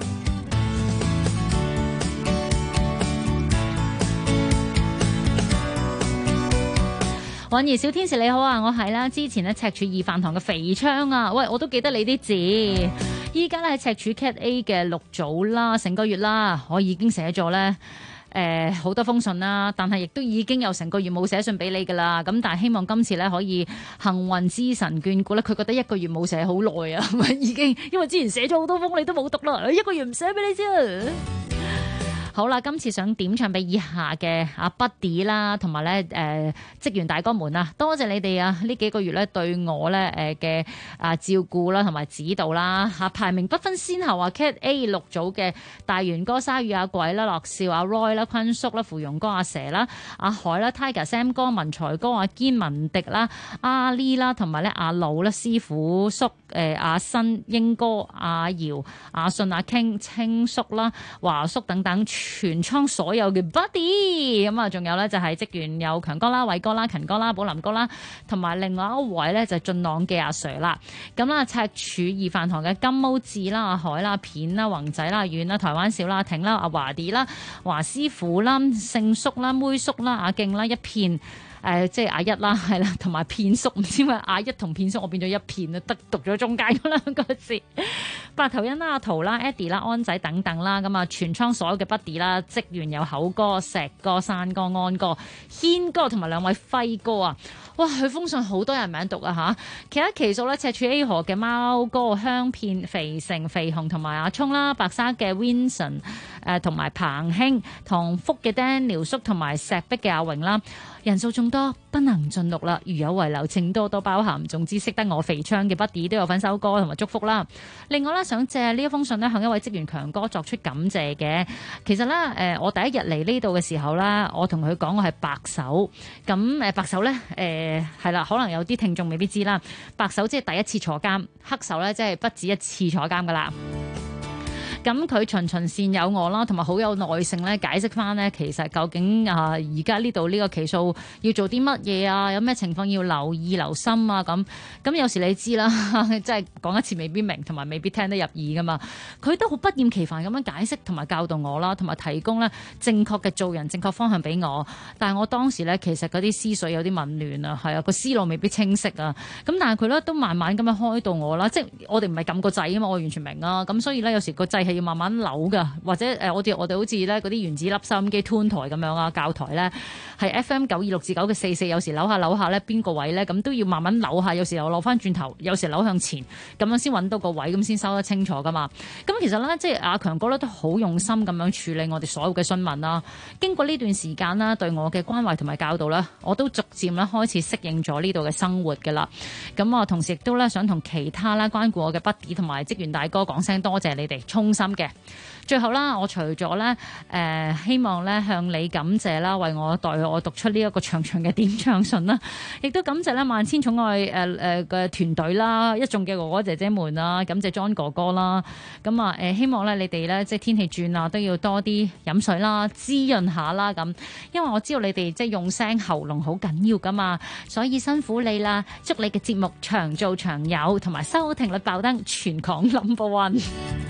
韻兒小天使你好啊，我係啦，之前咧赤柱二飯堂嘅肥昌啊，喂，我都記得你啲字。依家咧喺赤柱 Cat A 嘅6組啦，成個月啦，我已經寫咗咧好多封信啦，但係亦都已經有成個月冇寫信俾你噶啦。咁但係希望今次咧可以幸運之神眷顧咧，佢覺得一個月冇寫好耐啊，已經因為之前寫咗好多封你都冇讀啦，一個月唔寫俾你啫。好啦，今次想點唱俾以下嘅阿 Buddy 啦，同埋咧職員大哥們啊，多謝你哋啊！呢幾個月咧對我咧嘅照顧啦，同埋指導啦嚇，排名不分先後啊 Cat A 6組嘅大元哥、鯊魚阿鬼啦、樂少阿 Roy 啦、坤叔啦、芙蓉哥阿蛇啦、阿海啦、Tiger Sam 哥、文財哥、阿堅文迪啦、阿 Lee 啦，同埋咧阿老啦、師傅叔、阿新、英哥、阿姚、阿信、阿 King、青叔啦、華叔等等。全倉所有嘅 buddy 咁啊，仲有咧就係職員有強哥啦、偉哥啦、勤哥啦、寶林哥啦，同埋另外一位咧就係俊朗嘅阿 Sir 啦。咁啦，赤柱二飯堂嘅金毛智啦、阿海啦、片啦、宏仔啦、阿遠啦、台灣小啦、阿挺啦、阿華啲啦、華師傅啦、勝叔啦、妹叔啦、阿敬啦，一片。即係阿一啦，係啦，同埋片叔，唔知點解阿一同片叔我變咗一片啊，得讀咗中間嗰兩個字。白頭恩啦、阿桃啦、Eddie 啦、安仔等等啦，咁啊全倉所有嘅 buddy 啦，職員有口哥、石哥、山哥、安哥、軒哥同埋兩位輝哥啊！哇，佢封信好多人名讀啊嚇！其他期數咧，赤柱 A 河嘅貓哥、香片、肥成、肥紅同埋阿聰啦，白沙嘅 Vincent 同埋彭興、唐福嘅 Daniel 叔同埋石壁嘅阿榮啦。人數眾多，不能盡錄啦。如有遺留，請多多包涵。總之識得我肥昌嘅 buddy 都有份收歌同埋祝福啦。另外咧，想借呢一封信咧，向一位職員強哥作出感謝嘅。其實咧，我第一日嚟呢度嘅時候咧，我同佢講我係白手。咁白手咧，係啦，可能有啲聽眾未必知啦。白手即係第一次坐監，黑手咧即係不止一次坐監噶啦。咁佢循循善誘我啦，同埋好有耐性咧解釋翻咧，其實究竟而家呢度呢個期數要做啲乜嘢啊？有咩情況要留意留心啊？咁有時你知啦，即係講一次未必明，同埋未必聽得入耳噶嘛。佢都好不厭其煩咁樣解釋同埋教導我啦，同埋提供咧正確嘅做人正確方向俾我。但係我當時咧其實嗰啲思緒有啲紊亂啊，係啊，個思路未必清晰啊。咁但係佢咧都慢慢咁樣開導我啦，即係我哋唔係撳個掣啊嘛，我完全明啊。咁所以咧有時個掣係要慢慢扭噶，或者我哋好似咧嗰啲原子粒收音機 tune 台咁樣啊，教台咧係 FM 926至9嘅44，有時扭下咧邊個位咧，咁都要慢慢扭下，有時又扭翻轉頭，有時扭向前，咁樣先揾到個位，咁先收得清楚噶嘛。咁其實咧，即係阿強哥咧都好用心咁樣處理我哋所有嘅詢問啦。經過呢段時間啦，對我嘅關懷同埋教導咧，我都逐漸咧開始適應咗呢度嘅生活噶啦。咁啊，同時亦都咧想同其他啦關顧我嘅 buddy 同埋職員大哥講聲多謝你哋，衷心嘅。最後啦，我除咗咧希望咧向你感謝啦，為我代我讀出呢一個長長嘅點唱信啦，亦都感謝咧萬千寵愛嘅團隊啦，一眾嘅哥哥姐姐們啦，感謝 John 哥哥啦，咁啊希望咧你哋咧即係天氣轉啊都要多啲飲水啦，滋潤下啦咁，因為我知道你哋即係用聲喉嚨好緊要噶嘛，所以辛苦你啦，祝你嘅節目長做長有，同埋收聽率爆燈，全港 No.1。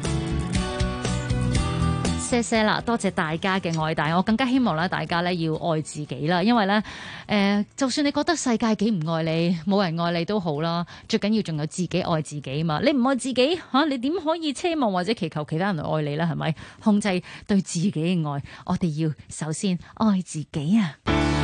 謝謝啦，多謝大家嘅愛戴，我更加希望咧大家咧要愛自己啦，因為咧就算你覺得世界幾唔愛你，冇人愛你都好啦，最緊要仲有自己愛自己嘛，你唔愛自己你點可以奢望或者祈求其他人來愛你咧？係咪？控制對自己嘅愛，我哋要首先愛自己啊！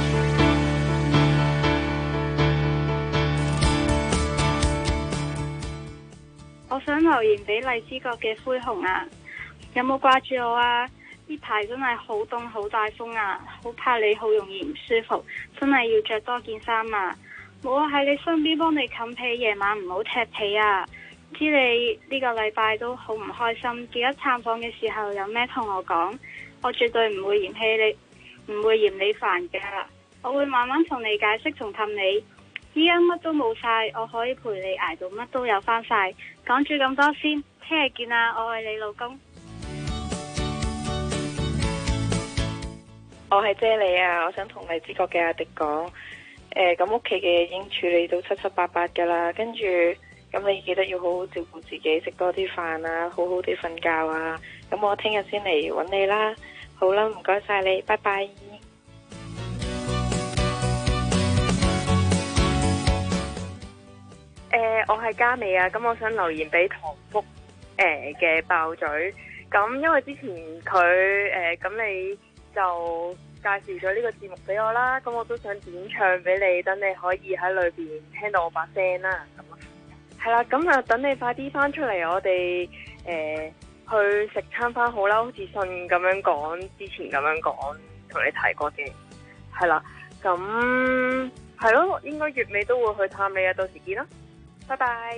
我想留言俾荔枝角嘅灰熊啊！有冇掛住我啊？呢排真係好凍好大風啊，好怕你好容易唔舒服，真係要着多件衫啊！ 冇啊，喺你身邊幫你冚被，夜晚唔好踢被啊！知你呢個禮拜都好唔開心，記得探訪嘅時候有咩同我講，我絕對唔會嫌棄你，唔會嫌你煩㗎。我會慢慢同你解釋同氹你。依家乜都冇晒，我可以陪你捱到乜都有翻晒。講住咁多先，聽日見啊！我愛你老公。 我係姐你啊，我想同荔枝角嘅阿迪講，咁屋企嘅嘢已經處理到七七八八噶啦，跟住咁你記得要好好照顧自己，食多啲飯啊，好好地瞓覺啊，咁我聽日先嚟搵你啦。好啦，唔該晒你，拜拜。我係嘉美啊，咁我想留言俾唐福嘅爆嘴，咁因為之前佢咁你就介紹咗呢個節目俾我啦，咁我都想點唱俾你，等你可以喺裏邊聽到我把聲啦。咁啊，係啦，咁啊等你快啲翻出嚟，我哋去食餐飯好啦，好似信咁樣講，之前咁樣講同你提過嘅，係啦，咁係咯，應該月尾都會去探你啊，到時見啦，拜拜。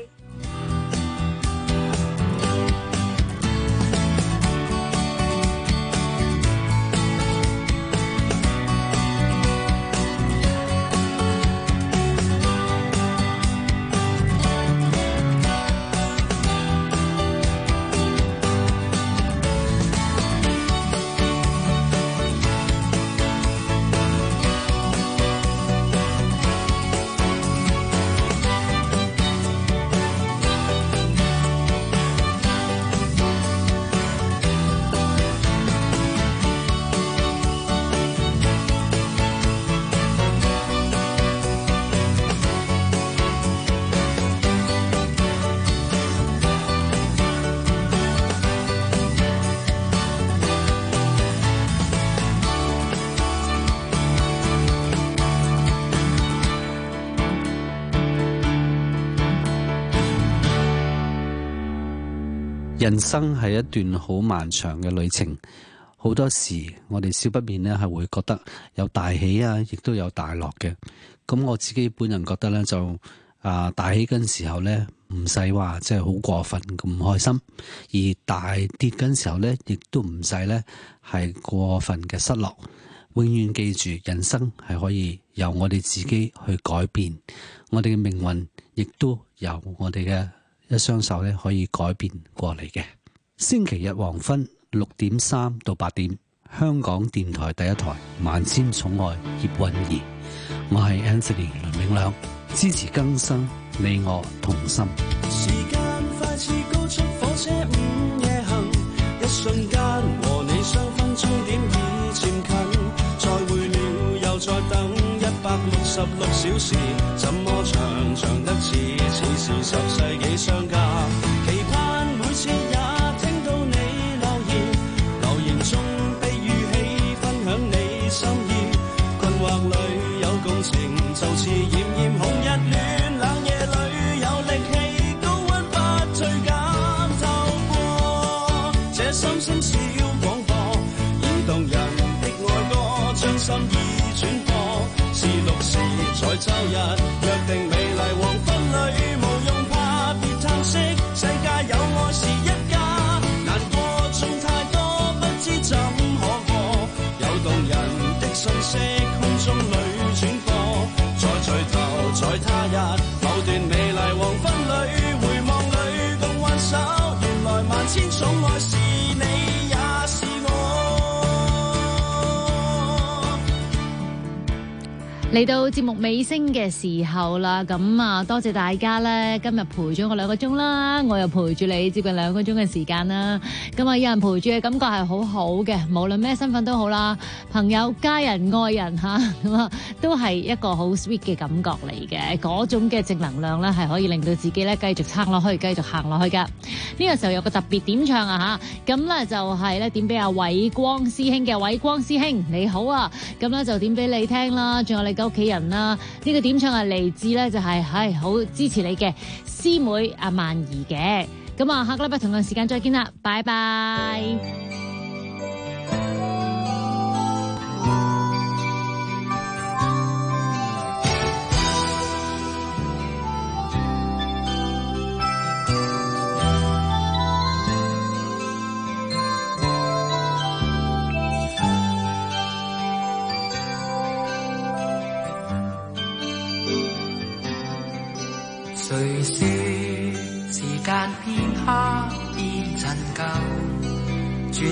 人生係一段好漫長嘅旅程，好多時我哋少不免咧係會覺得有大喜啊，亦都有大落嘅。咁我自己本人覺得咧就大喜嗰陣時候咧唔使話即係好過分咁唔開心，而大跌嗰陣時候咧亦都唔使咧係過分嘅失落。永遠記住，人生係可以由我哋自己去改變，我哋嘅命運亦都由我哋嘅一雙手咧可以改變過嚟嘅。星期日黃昏6:3到8點，香港電台第一台萬千寵愛葉韻儀，我係 Anthony 倫永亮，支持更新，你我同心。 時間快似高速火車午夜行，一瞬間和你相分終點已漸近，再會了又再等166小時，怎麼長得似是10世紀相隔，期盼每次也聽到你留言中被語氣分享你心意，困惑裏有共情，就似炎炎紅日暖冷夜裏有力氣高溫不退減，透過這心聲小廣播，演動人的愛歌將心意轉播，是6時在周日約定美麗黃昏裏，無用怕別嘆息，世界有愛是一家，難過中太多不知怎可過，有動人的訊息空中裏轉播，再聚頭在他日某段美麗黃昏裏，回望裏共挽手，原來萬千寵愛是你也是我。 嚟到節目尾聲嘅時候啦，咁啊多謝大家咧，今日陪咗我2個鐘啦，我又陪住你接近2個鐘嘅時間啦。咁啊有人陪住嘅感覺係好好嘅，無論咩身份都好啦，朋友、家人、愛人吓，咁啊都係一個好 sweet 嘅感覺嚟嘅。嗰種嘅正能量咧，係可以令到自己咧繼續撐落去，繼續行落去噶。呢個時候有個特別點唱啊吓，咁咧就係咧點俾阿偉光師兄嘅，偉光師兄你好啊，咁咧就點俾你聽啦，仲有你嘅屋企人啦。呢個點唱係嚟自咧就係好支持你嘅師妹阿萬儀嘅。咁啊下個禮拜同樣時間再見啦，拜拜。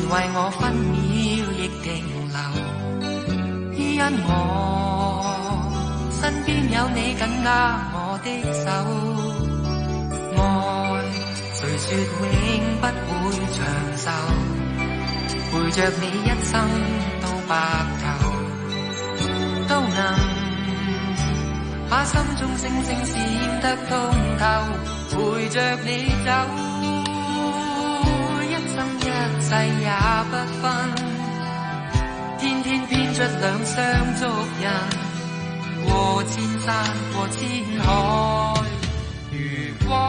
為我分秒亦停留，因我身邊有你緊握我的手，愛誰說永不會長壽，陪着你一生到白頭，都能把心中星星閃得通透，陪着你走，一生一世也不分，天天編出兩雙足印，過千山過千海。如果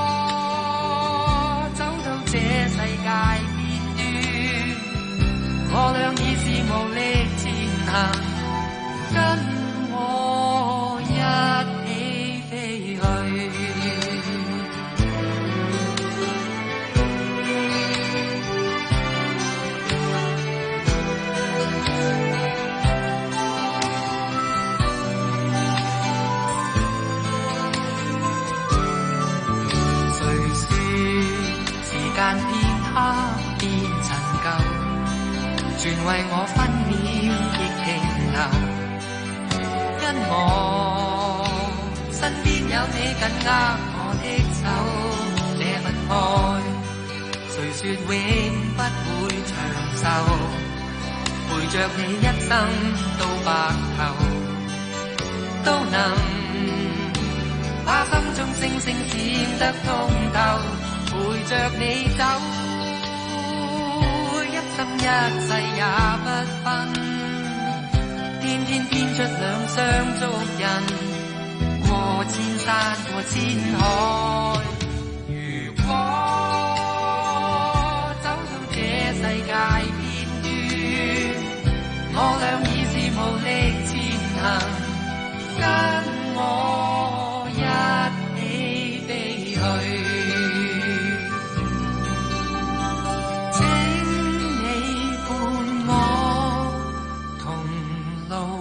走到這世界邊端，我倆已是無力前行，跟我一起飛去。間片刻變陳舊，全為我分秒亦停留，因我身邊有你緊握我的手，這份愛誰說永不會長壽，陪着你一生到白頭，都能把心中星星閃得通透，陪着你走，一生一世也不分，天天編出兩雙足印，過千山過千海。如果走到這世界邊端，我倆已是無力前行，跟我一起飛去。請你伴我同路。